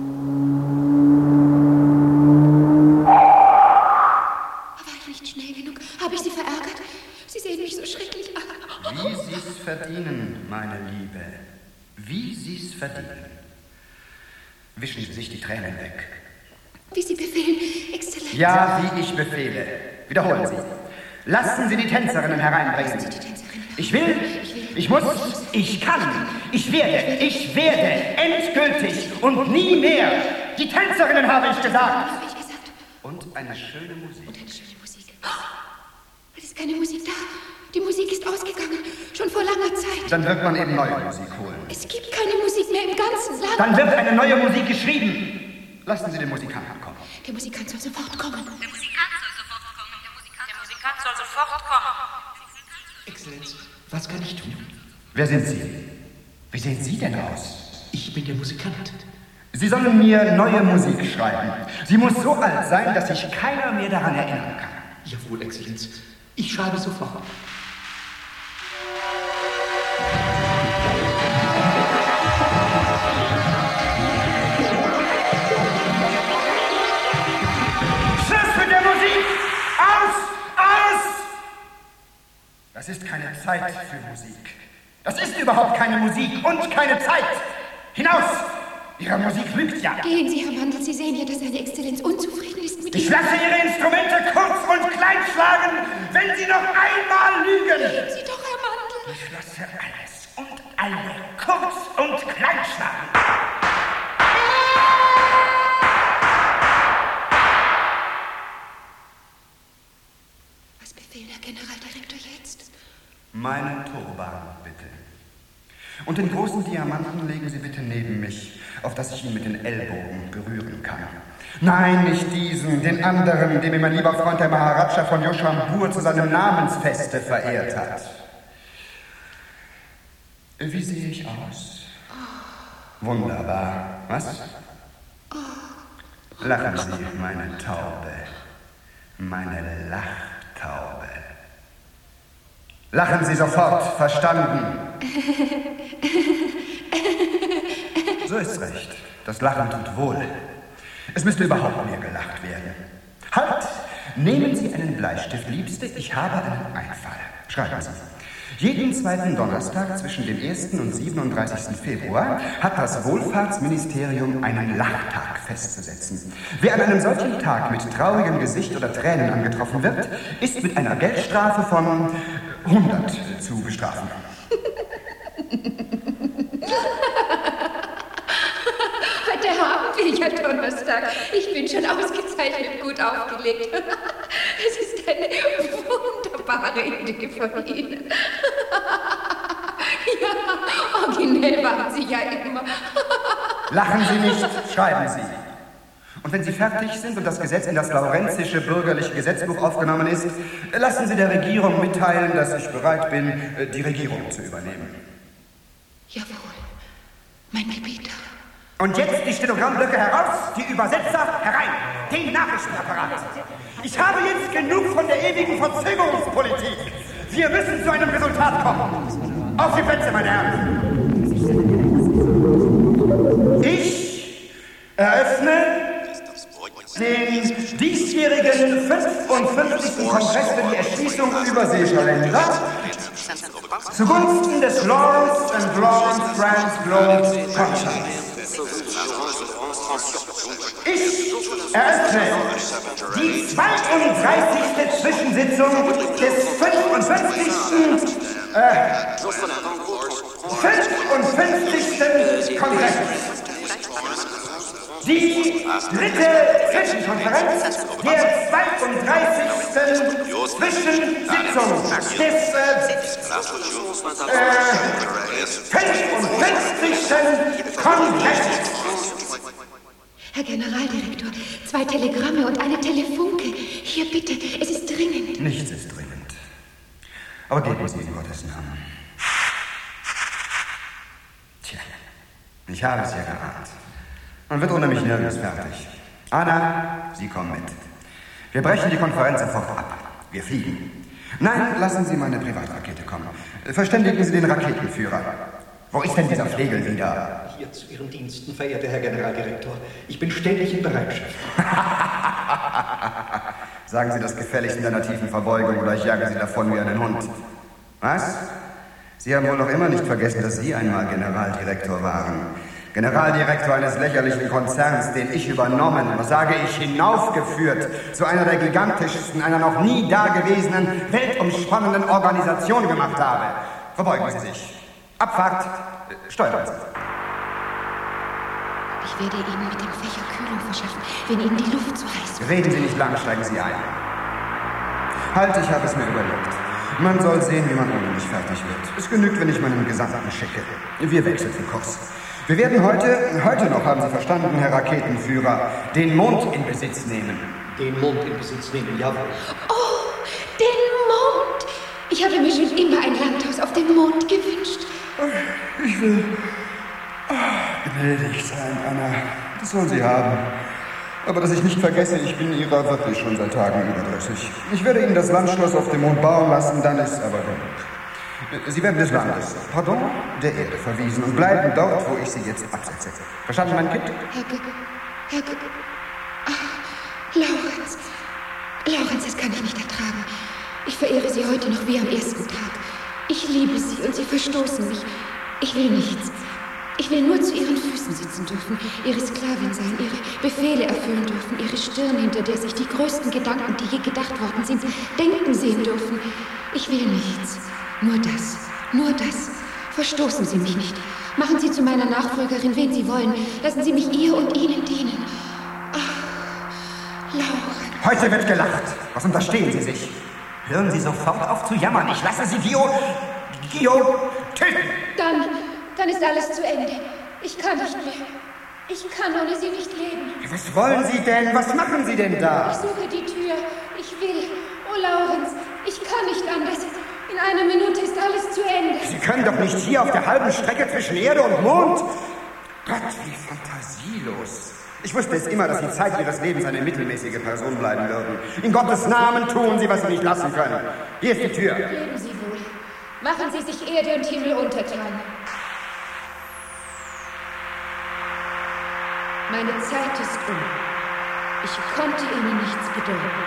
ich nicht schnell genug? Habe ich Sie verärgert? Sie sehen mich so schrecklich an. Wie Sie es verdienen, meine Liebe. Wie Sie es verdienen. Wischen Sie sich die Tränen weg. Wie Sie befehlen, Exzellenz. Ja, wie ich befehle. Wiederholen Sie. Lassen Sie die Tänzerinnen hereinbringen. Ich will, ich muss, ich kann, ich werde, endgültig und nie mehr. Die Tänzerinnen habe ich gesagt. Und eine schöne Musik. Es ist keine Musik da. Die Musik ist ausgegangen. Schon vor langer Zeit. Dann wird man eben neue Musik holen. Es gibt keine Musik mehr im ganzen Land. Dann wird eine neue Musik geschrieben. Lassen Sie den Musikanten kommen. Der Musikant soll sofort kommen. Der Musikant soll sofort kommen. Der Musikant soll sofort kommen. Exzellenz, was kann ich tun? Wer sind Sie? Wie sehen Sie denn aus? Ich bin der Musikant. Sie sollen mir neue Musik schreiben. Sie muss so alt sein, dass sich keiner mehr daran erinnern kann. Jawohl, Exzellenz. Ich schreibe sofort. Zeit für Musik. Das ist überhaupt keine Musik und keine Zeit. Hinaus! Ihre Musik lügt ja. Gehen Sie, Herr Mandel, Sie sehen ja, dass seine Exzellenz unzufrieden ist mit Ihnen. Ich lasse Ihre Instrumente kurz und klein schlagen, wenn Sie noch einmal lügen. Gehen Sie doch, Herr Mandel. Ich lasse alles und alle kurz und klein schlagen. Was befehlen, Herr Generaldirektor, jetzt? Meinen Turban, bitte. Und den großen Diamanten legen Sie bitte neben mich, auf dass ich ihn mit den Ellbogen berühren kann. Nein, nicht diesen, den anderen, den mir mein lieber Freund der Maharaja von Yoshanbur zu seinem Namensfeste verehrt hat. Wie sehe ich aus? Wunderbar. Was? Lachen Sie, meine Taube. Meine Lachtaube. Lachen Sie sofort, verstanden? So ist's recht. Das Lachen tut wohl. Es müsste überhaupt mehr gelacht werden. Halt! Nehmen Sie einen Bleistift, Liebste. Ich habe einen Einfall. Schreiben Sie. Jeden zweiten Donnerstag zwischen dem 1. und 37. Februar hat das Wohlfahrtsministerium einen Lachtag festzusetzen. Wer an einem solchen Tag mit traurigem Gesicht oder Tränen angetroffen wird, ist mit einer Geldstrafe von 100 zu bestrafen. Heute haben wir ja Donnerstag. Ich bin schon ausgezeichnet gut aufgelegt. Es ist eine wunderbare Idee von Ihnen. Ja, originell waren Sie ja immer. Lachen Sie nicht, schreiben Sie. Und wenn Sie fertig sind und das Gesetz in das Laurenzische bürgerliche Gesetzbuch aufgenommen ist, lassen Sie der Regierung mitteilen, dass ich bereit bin, die Regierung zu übernehmen. Jawohl, mein Gebieter. Und jetzt die Stenogramblöcke heraus, die Übersetzer herein, den Nachrichtenapparat. Ich habe jetzt genug von der ewigen Verzögerungspolitik. Wir müssen zu einem Resultat kommen. Auf die Plätze, meine Herren. Ich eröffne den diesjährigen 55. Kongress für die Erschließung überseeischer Länder zugunsten des Lawrence and Lawrence France Globe Conference. Ich eröffne die 32. Zwischensitzung des 55. Kongresses. Die dritte Zwischenkonferenz der 32. Zwischensitzung des 55. Kongresses. Herr Generaldirektor, 2 Telegramme und eine Telefunke. Hier bitte, es ist dringend. Nichts ist dringend. Aber geben Sie in Gottes Namen. Tja, ich habe es ja geahnt. Man wird ohne mich nirgends fertig. Anna, Sie kommen mit. Wir brechen die Konferenz sofort ab. Wir fliegen. Nein, lassen Sie meine Privatrakete kommen. Verständigen Sie den Raketenführer. Wo ist denn dieser Flegel wieder? Hier zu Ihren Diensten, verehrter Herr Generaldirektor. Ich bin ständig in Bereitschaft. Sagen Sie das gefälligst in einer tiefen Verbeugung oder ich jage Sie davon wie einen Hund. Was? Sie haben wohl noch immer nicht vergessen, dass Sie einmal Generaldirektor waren. Generaldirektor eines lächerlichen Konzerns, den ich übernommen, was sage ich, hinaufgeführt zu einer der gigantischsten, einer noch nie dagewesenen, weltumspannenden Organisationen gemacht habe. Verbeugen Sie sich. Abfahrt. Steuern Sie. Ich werde Ihnen mit dem Fächer Kühlung verschaffen, wenn Ihnen die Luft zu heiß wird. Reden Sie nicht lang, steigen Sie ein. Halt, ich habe es mir überlegt. Man soll sehen, wie man ohne mich fertig wird. Es genügt, wenn ich meinen Gesandten schicke. Wir wechseln den Kurs. Wir werden heute noch, haben Sie verstanden, Herr Raketenführer, den Mond in Besitz nehmen. Den Mond in Besitz nehmen, jawohl. Oh, den Mond! Ich habe mir schon immer ein Landhaus auf dem Mond gewünscht. Ich will gnädig sein, Anna. Das sollen Sie haben. Aber dass ich nicht vergesse, ich bin Ihrer wirklich schon seit Tagen überdrüssig. Ich werde Ihnen das Landschloss auf dem Mond bauen lassen, dann ist es aber genug. Sie werden des Landes, der Erde verwiesen und bleiben dort, wo ich Sie jetzt absetze. Verstanden, mein Kind? Laurenz, das kann ich nicht ertragen. Ich verehre Sie heute noch wie am ersten Tag. Ich liebe Sie und Sie verstoßen mich. Ich will nichts. Ich will nur zu Ihren Füßen sitzen dürfen, Ihre Sklavin sein, Ihre Befehle erfüllen dürfen, Ihre Stirn, hinter der sich die größten Gedanken, die je gedacht worden sind, denken sehen dürfen. Ich will nichts. Nur das. Nur das. Verstoßen Sie mich nicht. Machen Sie zu meiner Nachfolgerin, wen Sie wollen. Lassen Sie mich ihr und Ihnen dienen. Ach, Laura. Heute wird gelacht. Was unterstehen Sie sich? Hören Sie sofort auf zu jammern. Ich lasse Sie Gio töten. Dann ist alles zu Ende. Ich kann nicht mehr. Ich kann ohne Sie nicht leben. Was wollen Sie denn? Was machen Sie denn da? Ich suche die Tür. Ich will. Oh, Laurenz, ich kann nicht anders. In einer Minute ist alles zu Ende. Sie können doch nicht hier auf der halben Strecke zwischen Erde und Mond. Gott, wie fantasielos. Ich wusste es immer, dass Sie Zeit Ihres Lebens eine mittelmäßige Person bleiben würden. In Gottes Namen tun Sie, was Sie nicht lassen können. Hier ist die Tür. Leben Sie wohl. Machen Sie sich Erde und Himmel untertan. Meine Zeit ist um. Ich konnte Ihnen nichts bedeuten.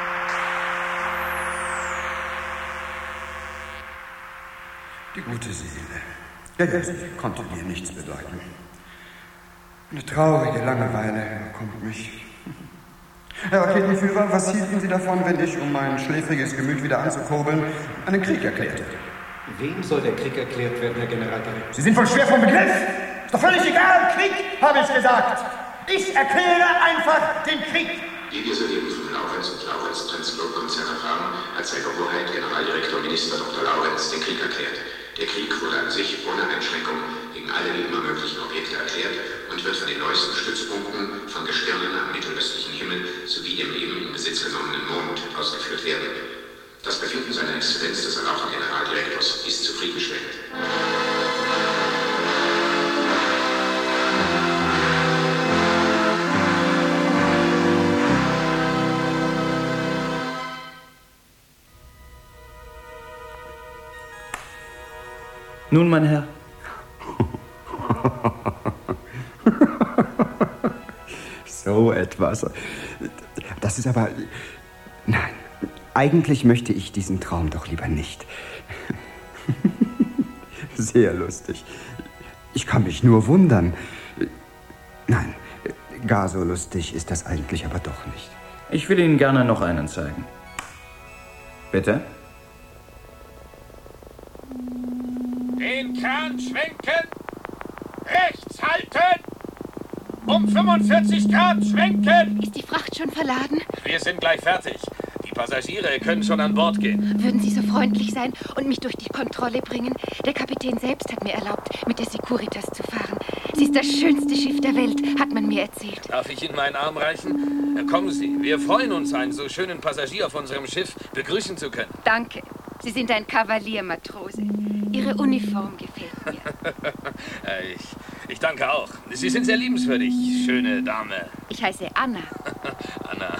Die gute Seele. Ja, sie konnte mir nichts bedeuten. Eine traurige Langeweile überkommt mich. Herr Raketenführer, was hielten Sie davon, wenn ich, um mein schläfriges Gemüt wieder anzukurbeln, einen Krieg erklärte? Wem soll der Krieg erklärt werden, Herr Generaldirektor? Sie sind wohl schwer vom Begriff? Ist doch völlig egal, Krieg, habe ich gesagt. Ich erkläre einfach den Krieg. Wie wir soeben von Laurenz und Laurenz Transport-Konzern erfahren, hat seine Hoheit Generaldirektor Minister Dr. Laurenz den Krieg erklärt. Der Krieg wurde an sich ohne Einschränkung gegen alle die immer möglichen Objekte erklärt und wird von den neuesten Stützpunkten von Gestirnen am mittelöstlichen Himmel sowie dem eben in Besitz genommenen Mond ausgeführt werden. Das Befinden seiner Exzellenz des erlauchten Generaldirektors ist zufriedenstellend. Nun, mein Herr. So etwas. Das ist aber... Nein, eigentlich möchte ich diesen Traum doch lieber nicht. Sehr lustig. Ich kann mich nur wundern. Nein, gar so lustig ist das eigentlich aber doch nicht. Ich will Ihnen gerne noch einen zeigen. Bitte? Den Kern schwenken! Rechts halten! Um 45 Grad schwenken! Ist die Fracht schon verladen? Wir sind gleich fertig. Die Passagiere können schon an Bord gehen. Würden Sie so freundlich sein und mich durch die Kontrolle bringen? Der Kapitän selbst hat mir erlaubt, mit der Securitas zu fahren. Sie ist das schönste Schiff der Welt, hat man mir erzählt. Darf ich Ihnen meinen Arm reichen? Kommen Sie, wir freuen uns, einen so schönen Passagier auf unserem Schiff begrüßen zu können. Danke. Sie sind ein Kavalier, Matrose. Ihre Uniform gefällt mir. Ich danke auch. Sie sind sehr liebenswürdig, schöne Dame. Ich heiße Anna. Anna.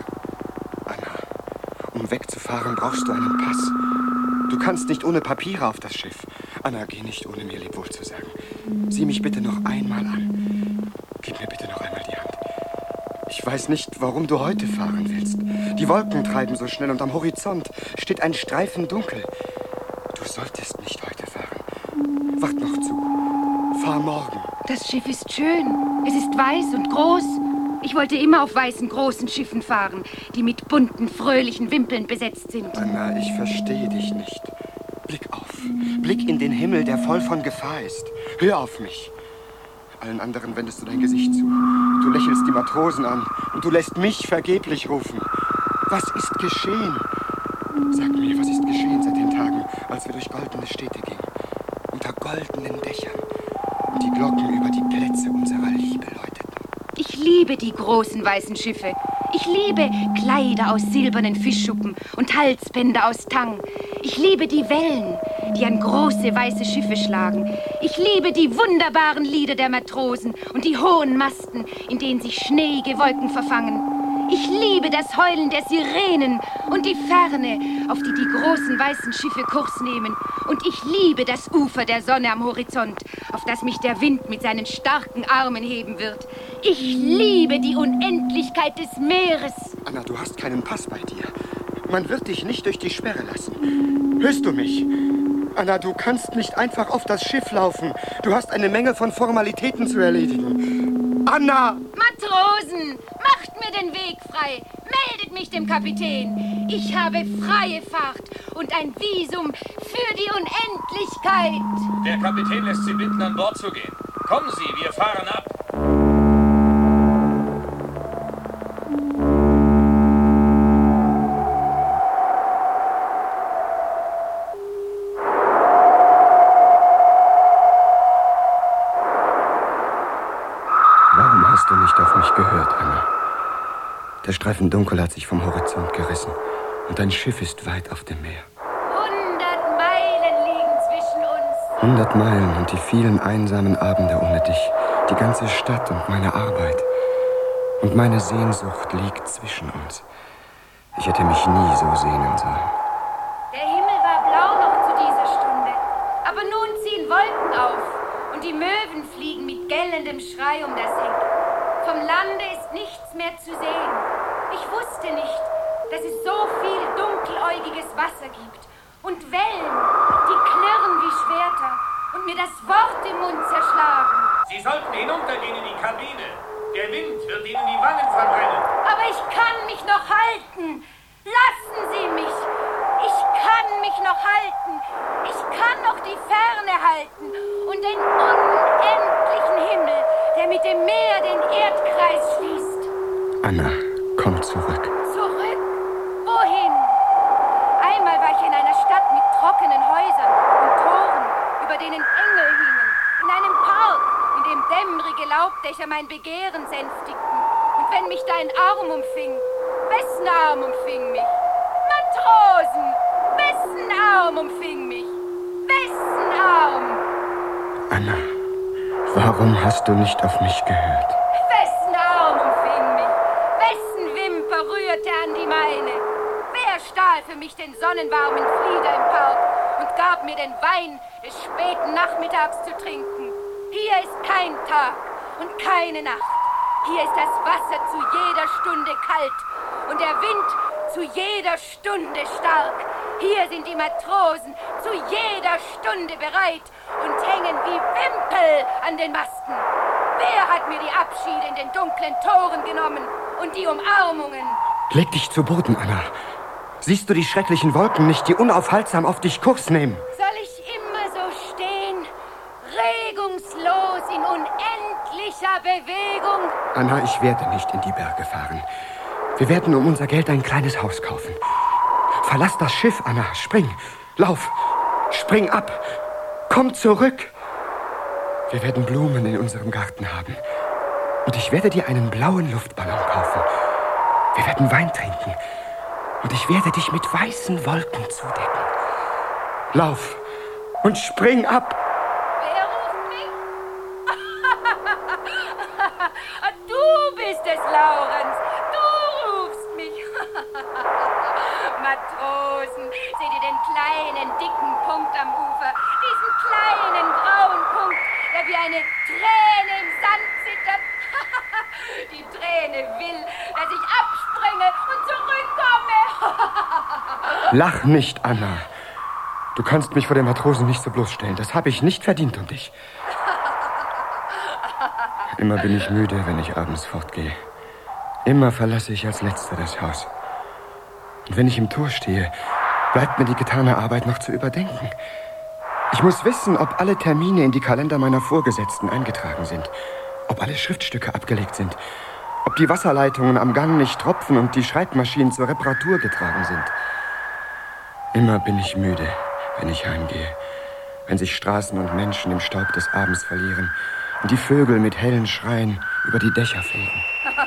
Um wegzufahren, brauchst du einen Pass. Du kannst nicht ohne Papiere auf das Schiff. Anna, geh nicht, ohne mir Lebewohl zu sagen. Sieh mich bitte noch einmal an. Gib mir bitte noch einmal die Hand. Ich weiß nicht, warum du heute fahren willst. Die Wolken treiben so schnell und am Horizont steht ein Streifen dunkel. Du solltest nicht heute fahren. Wart noch zu. Fahr morgen. Das Schiff ist schön. Es ist weiß und groß. Ich wollte immer auf weißen, großen Schiffen fahren, die mit bunten, fröhlichen Wimpeln besetzt sind. Anna, ich verstehe dich nicht. Blick auf. Blick in den Himmel, der voll von Gefahr ist. Hör auf mich. Allen anderen wendest du dein Gesicht zu. Du lächelst die Matrosen an und du lässt mich vergeblich rufen. Was ist geschehen? Sag mir, was ist geschehen seit den Tagen, als wir durch goldene Städte gingen? Unter goldenen Dächern und die Glocken über die Plätze unserer Liebe läuteten. Ich liebe die großen weißen Schiffe. Ich liebe Kleider aus silbernen Fischschuppen und Halsbänder aus Tang. Ich liebe die Wellen, die an große weiße Schiffe schlagen. Ich liebe die wunderbaren Lieder der Matrosen und die hohen Masten, in denen sich schneeige Wolken verfangen. Ich liebe das Heulen der Sirenen und die Ferne, auf die die großen weißen Schiffe Kurs nehmen. Und ich liebe das Ufer der Sonne am Horizont, auf das mich der Wind mit seinen starken Armen heben wird. Ich liebe die Unendlichkeit des Meeres. Anna, du hast keinen Pass bei dir. Man wird dich nicht durch die Sperre lassen. Hörst du mich? Anna, du kannst nicht einfach auf das Schiff laufen. Du hast eine Menge von Formalitäten zu erledigen. Anna! Matrosen, macht mir den Weg frei. Meldet mich dem Kapitän. Ich habe freie Fahrt und ein Visum für die Unendlichkeit. Der Kapitän lässt Sie bitten, an Bord zu gehen. Kommen Sie, wir fahren ab. Warum hast du nicht auf mich gehört, Anna? Der Streifen Dunkel hat sich vom Horizont gerissen und dein Schiff ist weit auf dem Meer. 100 Meilen liegen zwischen uns. 100 Meilen und die vielen einsamen Abende ohne dich. Die ganze Stadt und meine Arbeit. Und meine Sehnsucht liegt zwischen uns. Ich hätte mich nie so sehnen sollen. Der Himmel war blau noch zu dieser Stunde. Aber nun ziehen Wolken auf und die Möwen fliegen mit gellendem Schrei um das Heck. Vom Lande ist nichts mehr zu sehen. Ich wusste nicht, dass es so viel dunkeläugiges Wasser gibt. Und Wellen, die klirren wie Schwerter und mir das Wort im Mund zerschlagen. Sie sollten hinuntergehen in die Kabine. Der Wind wird Ihnen die Wangen verbrennen. Aber ich kann mich noch halten. Lassen Sie mich. Ich kann mich noch halten. Ich kann noch die Ferne halten und den unendlichen Himmel, der mit dem Meer den Erdkreis schließt. Anna, komm zurück. Zurück? Wohin? Einmal war ich in einer Stadt mit trockenen Häusern und Toren, über denen Engel hingen. In einem Park, in dem dämmerige Laubdächer mein Begehren sänftigten. Und wenn mich dein Arm umfing, wessen Arm umfing mich? Matrosen, wessen Arm umfing mich? Wessen Arm? Anna, warum hast du nicht auf mich gehört? Wessen Arm umfing mich? Wessen Wimper rührte an die meine? Wer stahl für mich den sonnenwarmen Flieder im Park und gab mir den Wein des späten Nachmittags zu trinken? Hier ist kein Tag und keine Nacht. Hier ist das Wasser zu jeder Stunde kalt und der Wind zu jeder Stunde stark. Hier sind die Matrosen zu jeder Stunde bereit und hängen wie Wimpel an den Masten. Wer hat mir die Abschiede in den dunklen Toren genommen und die Umarmungen? Leg dich zu Boden, Anna. Siehst du die schrecklichen Wolken nicht, die unaufhaltsam auf dich Kurs nehmen? Soll ich immer so stehen, regungslos in unendlicher Bewegung? Anna, ich werde nicht in die Berge fahren. Wir werden um unser Geld ein kleines Haus kaufen. Verlass das Schiff, Anna. Spring. Lauf. Spring ab. Komm zurück. Wir werden Blumen in unserem Garten haben. Und ich werde dir einen blauen Luftballon kaufen. Wir werden Wein trinken. Und ich werde dich mit weißen Wolken zudecken. Lauf und spring ab. Wer ruft mich? Du bist es, Laurenz. Du rufst mich. Matrosen, seht ihr den kleinen, dicken Punkt am Ufer? Diesen kleinen, grauen Punkt, der wie eine Träne im Sand zittert. Die Träne will, dass ich abspringe und zurückkomme. Lach nicht, Anna. Du kannst mich vor den Matrosen nicht so bloßstellen. Das habe ich nicht verdient um dich. Immer bin ich müde, wenn ich abends fortgehe. Immer verlasse ich als Letzter das Haus. Und wenn ich im Tor stehe, bleibt mir die getane Arbeit noch zu überdenken. Ich muss wissen, ob alle Termine in die Kalender meiner Vorgesetzten eingetragen sind, ob alle Schriftstücke abgelegt sind, ob die Wasserleitungen am Gang nicht tropfen und die Schreibmaschinen zur Reparatur getragen sind. Immer bin ich müde, wenn ich heimgehe, wenn sich Straßen und Menschen im Staub des Abends verlieren und die Vögel mit hellen Schreien über die Dächer fegen.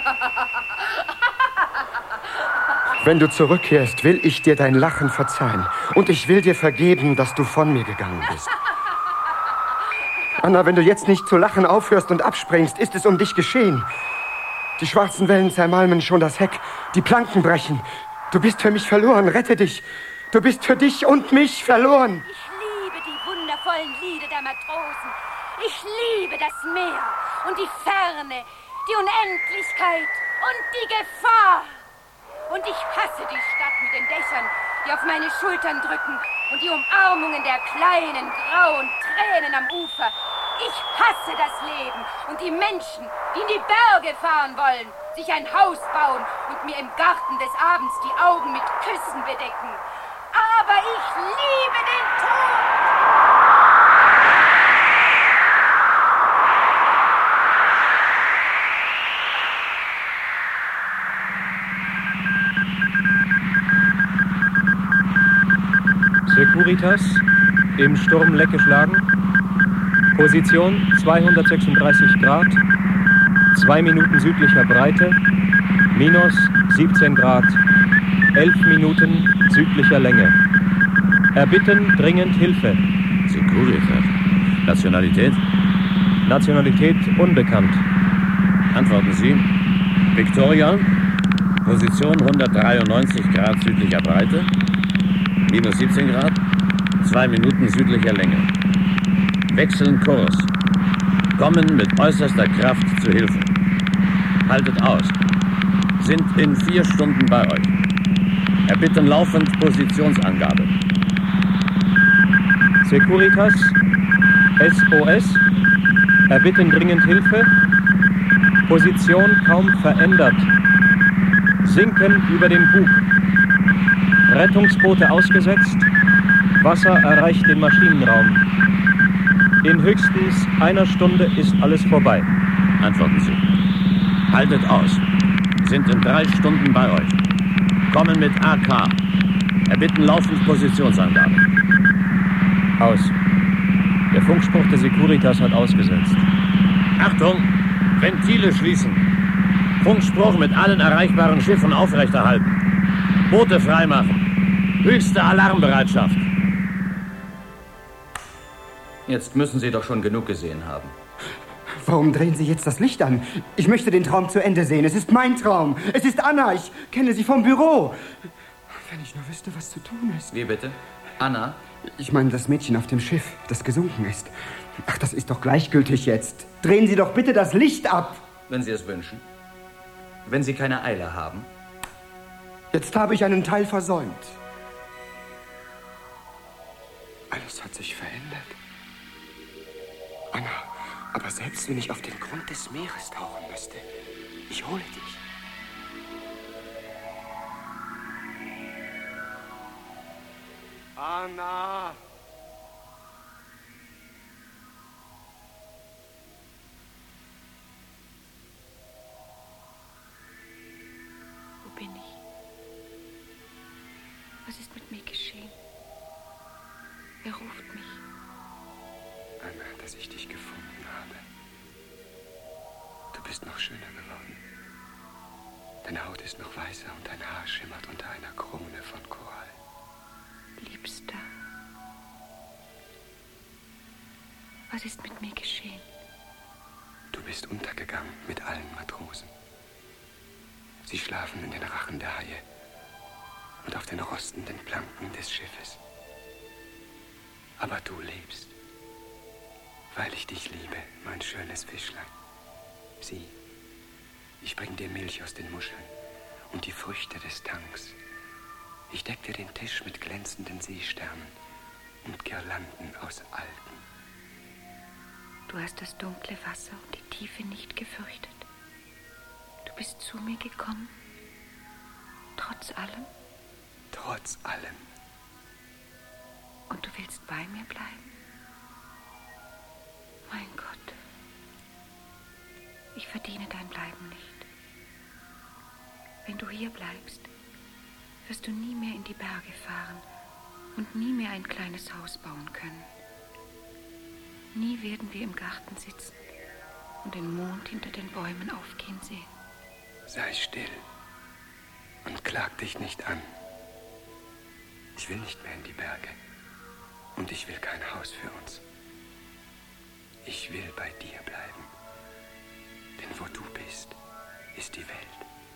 Wenn du zurückkehrst, will ich dir dein Lachen verzeihen. Und ich will dir vergeben, dass du von mir gegangen bist. Anna, wenn du jetzt nicht zu lachen aufhörst und abspringst, ist es um dich geschehen. Die schwarzen Wellen zermalmen schon das Heck. Die Planken brechen. Du bist für mich verloren. Rette dich. Du bist für dich und mich verloren. Ich liebe die wundervollen Lieder der Matrosen. Ich liebe das Meer und die Ferne, die Unendlichkeit und die Gefahr. Und ich hasse die Stadt mit den Dächern, die auf meine Schultern drücken und die Umarmungen der kleinen, grauen Tränen am Ufer. Ich hasse das Leben und die Menschen, die in die Berge fahren wollen, sich ein Haus bauen und mir im Garten des Abends die Augen mit Küssen bedecken. Aber ich liebe den Tod! Securitas, im Sturmleck geschlagen. Position 236 Grad, 2 Minuten südlicher Breite, minus 17 Grad, 11 Minuten südlicher Länge. Erbitten dringend Hilfe. Securitas. Nationalität? Nationalität unbekannt. Antworten Sie. Victoria, Position 193 Grad südlicher Breite, minus 17 Grad, 2 Minuten südlicher Länge. Wechseln Kurs. Kommen mit äußerster Kraft zu Hilfe. Haltet aus. Sind in 4 Stunden bei euch. Erbitten laufend Positionsangabe. Securitas, SOS, erbitten dringend Hilfe. Position kaum verändert. Sinken über dem Bug. Rettungsboote ausgesetzt. Wasser erreicht den Maschinenraum. In höchstens 1 Stunde ist alles vorbei. Antworten Sie. Haltet aus. Sind in 3 Stunden bei euch. Kommen mit AK. Erbitten laufend Positionsangabe. Aus. Der Funkspruch der Securitas hat ausgesetzt. Achtung! Ventile schließen. Funkspruch mit allen erreichbaren Schiffen aufrechterhalten. Boote freimachen. Höchste Alarmbereitschaft. Jetzt müssen Sie doch schon genug gesehen haben. Warum drehen Sie jetzt das Licht an? Ich möchte den Traum zu Ende sehen. Es ist mein Traum. Es ist Anna. Ich kenne sie vom Büro. Wenn ich nur wüsste, was zu tun ist. Wie bitte? Anna? Ich meine das Mädchen auf dem Schiff, das gesunken ist. Ach, das ist doch gleichgültig jetzt. Drehen Sie doch bitte das Licht ab. Wenn Sie es wünschen. Wenn Sie keine Eile haben. Jetzt habe ich einen Teil versäumt. Alles hat sich verändert. Anna, aber selbst wenn ich auf den Grund des Meeres tauchen müsste, ich hole dich. Anna! Wo bin ich? Was ist mit mir geschehen? Wer ruft mich? Anna, dass ich dich gefunden habe. Du bist noch schöner geworden. Deine Haut ist noch weißer und dein Haar schimmert unter einer Krone von Korall. Liebster, was ist mit mir geschehen? Du bist untergegangen mit allen Matrosen. Sie schlafen in den Rachen der Haie und auf den rostenden Planken des Schiffes. Aber du lebst, weil ich dich liebe, mein schönes Fischlein. Sieh, ich bring dir Milch aus den Muscheln und die Früchte des Tanks. Ich deck dir den Tisch mit glänzenden Seesternen und Girlanden aus Algen. Du hast das dunkle Wasser und die Tiefe nicht gefürchtet. Du bist zu mir gekommen, trotz allem. Trotz allem. Und du willst bei mir bleiben? Mein Gott, ich verdiene dein Bleiben nicht. Wenn du hier bleibst, wirst du nie mehr in die Berge fahren und nie mehr ein kleines Haus bauen können. Nie werden wir im Garten sitzen und den Mond hinter den Bäumen aufgehen sehen. Sei still und klag dich nicht an. Ich will nicht mehr in die Berge und ich will kein Haus für uns. Ich will bei dir bleiben, denn wo du bist, ist die Welt.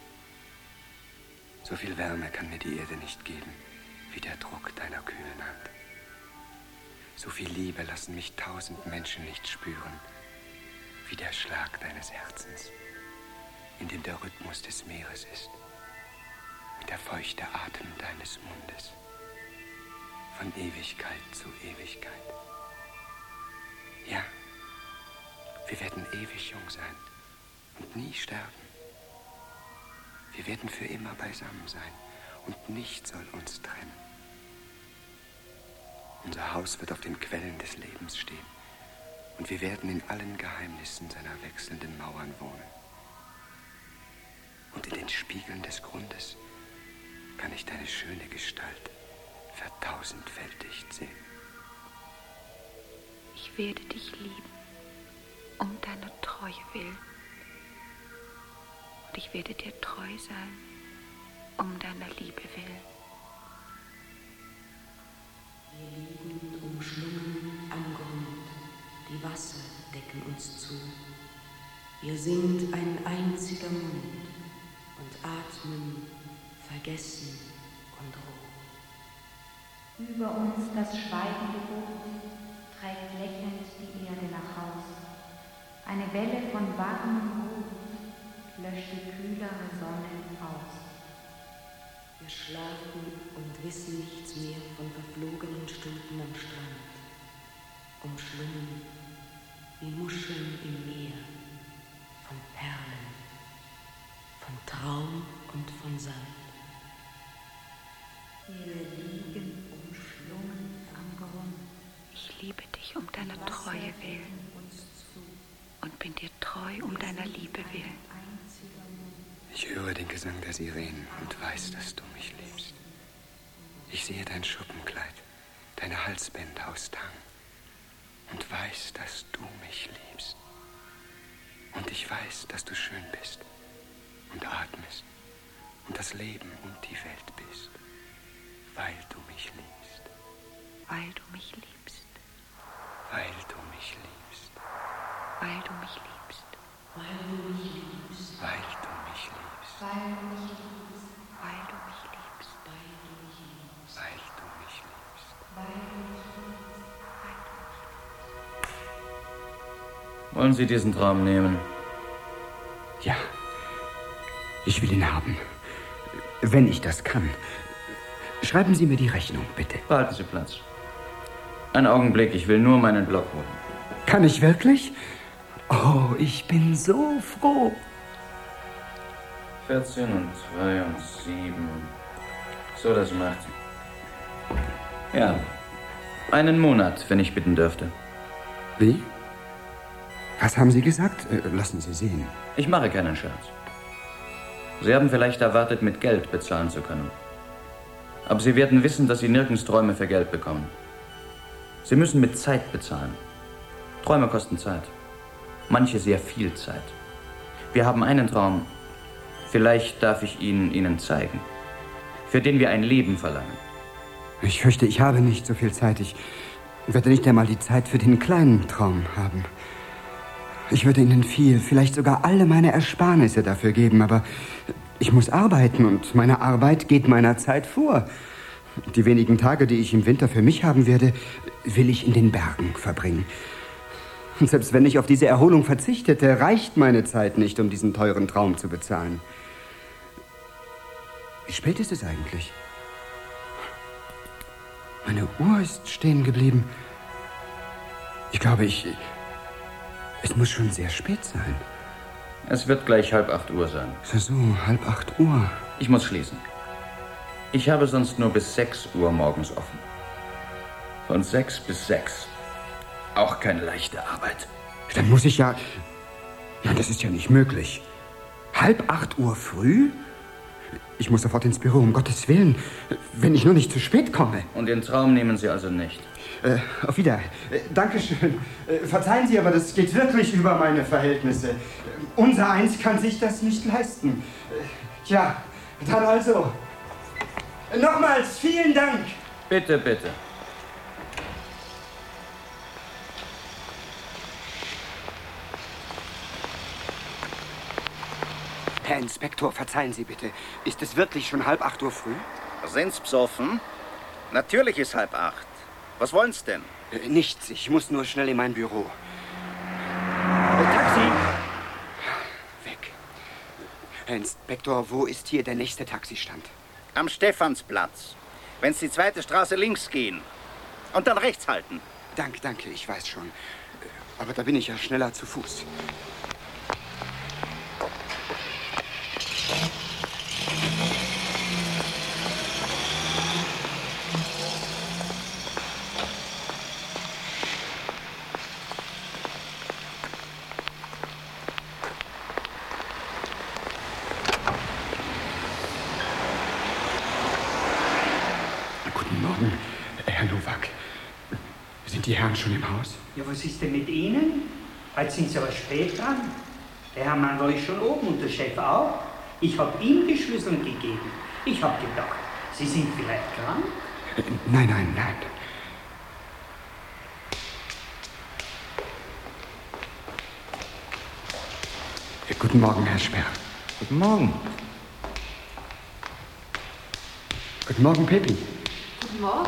So viel Wärme kann mir die Erde nicht geben, wie der Druck deiner kühlen Hand. So viel Liebe lassen mich 1000 Menschen nicht spüren, wie der Schlag deines Herzens, in dem der Rhythmus des Meeres ist und der feuchte Atem deines Mundes. Von Ewigkeit zu Ewigkeit. Ja, wir werden ewig jung sein und nie sterben. Wir werden für immer beisammen sein und nichts soll uns trennen. Unser Haus wird auf den Quellen des Lebens stehen und wir werden in allen Geheimnissen seiner wechselnden Mauern wohnen. Und in den Spiegeln des Grundes kann ich deine schöne Gestalt vertausendfältigt sehen. Ich werde dich lieben, um deiner Treue willen. Und ich werde dir treu sein, um deiner Liebe willen. Wir liegen umschlungen am Grund, die Wasser decken uns zu. Wir sind ein einziger Mund und atmen vergessen und roh. Über uns das schweigende Boot trägt lächelnd die Erde nach Haus. Eine Welle von warmem Rot löscht die kühlere Sonne aus. Wir schlafen und wissen nichts mehr von verflogenen Stunden am Strand, umschlungen wie Muscheln im Meer, von Perlen, von Traum und von Sand. Wir liegen umschlungen am Grund. Ich liebe dich um deiner Treue willen und bin dir treu um deiner Liebe willen. Ich höre den Gesang der Sirenen und weiß, dass du mich liebst. Ich sehe dein Schuppenkleid, deine Halsbänder aus Tang und weiß, dass du mich liebst. Und ich weiß, dass du schön bist und atmest und das Leben und die Welt bist, weil du mich liebst. Weil du mich liebst. Weil du mich liebst. Weil du mich liebst. Weil du mich liebst. Weil du mich liebst. Weil du mich liebst. Weil du mich liebst. Weil du mich liebst. Weil du mich liebst. Wollen Sie diesen Traum nehmen? Ja, ich will ihn haben. Wenn ich das kann. Schreiben Sie mir die Rechnung, bitte. Behalten Sie Platz. Einen Augenblick, ich will nur meinen Block holen. Kann ich wirklich? Oh, ich bin so froh. 14 und 2 und 7. So, das macht... Ja, einen Monat, wenn ich bitten dürfte. Wie? Was haben Sie gesagt? Lassen Sie sehen. Ich mache keinen Scherz. Sie haben vielleicht erwartet, mit Geld bezahlen zu können. Aber Sie werden wissen, dass Sie nirgends Träume für Geld bekommen. Sie müssen mit Zeit bezahlen. Träume kosten Zeit. Manche sehr viel Zeit. Wir haben einen Traum, vielleicht darf ich ihn Ihnen zeigen, für den wir ein Leben verlangen. Ich fürchte, ich habe nicht so viel Zeit. Ich werde nicht einmal die Zeit für den kleinen Traum haben. Ich würde Ihnen viel, vielleicht sogar alle meine Ersparnisse dafür geben, aber ich muss arbeiten und meine Arbeit geht meiner Zeit vor. Die wenigen Tage, die ich im Winter für mich haben werde, will ich in den Bergen verbringen. Und selbst wenn ich auf diese Erholung verzichtete, reicht meine Zeit nicht, um diesen teuren Traum zu bezahlen. Wie spät ist es eigentlich? Meine Uhr ist stehen geblieben. Ich glaube, es muss schon sehr spät sein. Es wird gleich 7:30 Uhr sein. So, 7:30 Uhr. Ich muss schließen. Ich habe sonst nur bis 6 Uhr morgens offen. Von 6 bis 6. Auch keine leichte Arbeit. Dann muss ich ja... Nein, das ist ja nicht möglich. 7:30 Uhr früh? Ich muss sofort ins Büro, um Gottes Willen. Wenn ich nur nicht zu spät komme. Und den Traum nehmen Sie also nicht? Auf Wiedersehen. Dankeschön. Verzeihen Sie, aber das geht wirklich über meine Verhältnisse. Unser Eins kann sich das nicht leisten. Tja, dann also. Nochmals vielen Dank. Bitte, bitte. Herr Inspektor, verzeihen Sie bitte. Ist es wirklich schon 7:30 Uhr früh? Sind's besoffen? Natürlich ist 7:30. Was wollen's denn? Nichts. Ich muss nur schnell in mein Büro. Taxi! Weg. Herr Inspektor, wo ist hier der nächste Taxistand? Am Stephansplatz. Wenn Sie die zweite Straße links gehen und dann rechts halten. Danke, ich weiß schon. Aber da bin ich ja schneller zu Fuß. Guten Morgen, Herr Nowak. Sind die Herren schon im Haus? Ja, was ist denn mit Ihnen? Heute sind Sie aber spät dran. Der Herr Mann war schon oben und der Chef auch. Ich habe ihm die Schlüssel gegeben. Ich habe gedacht, Sie sind vielleicht krank? Nein. Guten Morgen, Herr Sperr. Guten Morgen. Guten Morgen, Pepi. Guten Morgen.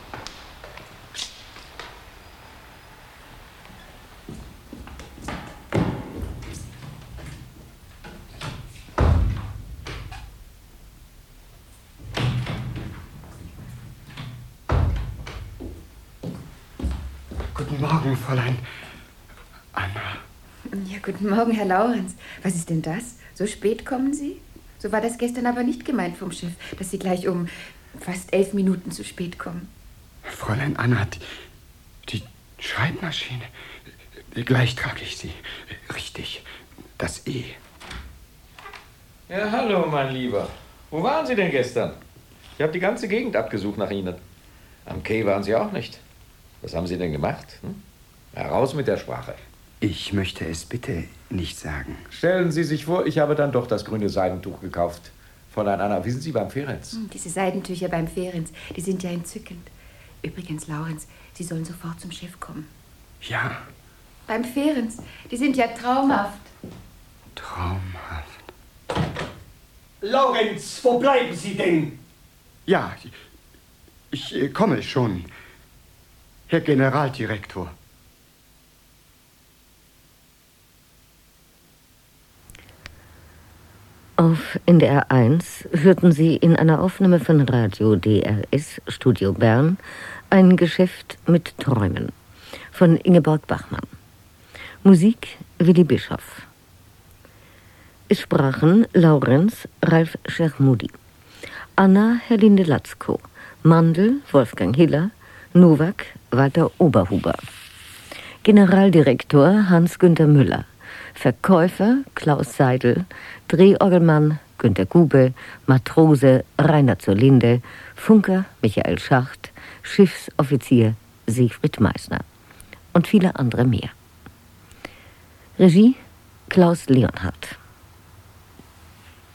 Guten Morgen, Fräulein Anna. Ja, guten Morgen, Herr Laurenz. Was ist denn das? So spät kommen Sie? So war das gestern aber nicht gemeint vom Chef, dass Sie gleich um fast 11 Minuten zu spät kommen. Fräulein Anna, die Schreibmaschine. Gleich trage ich sie. Richtig. Das E. Ja, hallo, mein Lieber. Wo waren Sie denn gestern? Ich habe die ganze Gegend abgesucht nach Ihnen. Am Quai waren Sie auch nicht. Was haben Sie denn gemacht? Heraus mit der Sprache. Ich möchte es bitte nicht sagen. Stellen Sie sich vor, ich habe dann doch das grüne Seidentuch gekauft. Fräulein Anna, wie sind Sie beim Ferenz? Diese Seidentücher beim Ferenz, die sind ja entzückend. Übrigens, Laurenz, Sie sollen sofort zum Chef kommen. Ja. Beim Ferenz, die sind ja traumhaft. Traumhaft. Laurenz, wo bleiben Sie denn? Ja, ich komme schon. Herr Generaldirektor. Auf NDR 1 hörten Sie in einer Aufnahme von Radio DRS Studio Bern ein Geschäft mit Träumen von Ingeborg Bachmann. Musik Willi Bischoff. Es sprachen Laurenz Ralf Schermudi, Anna Herlinde Latzko, Mandl Wolfgang Hiller, Nowak Walter Oberhuber, Generaldirektor Hans-Günther Müller, Verkäufer Klaus Seidel, Drehorgelmann Günter Gube, Matrose Rainer zur Linde, Funker Michael Schacht, Schiffsoffizier Siegfried Meissner und viele andere mehr. Regie Klaus Leonhardt.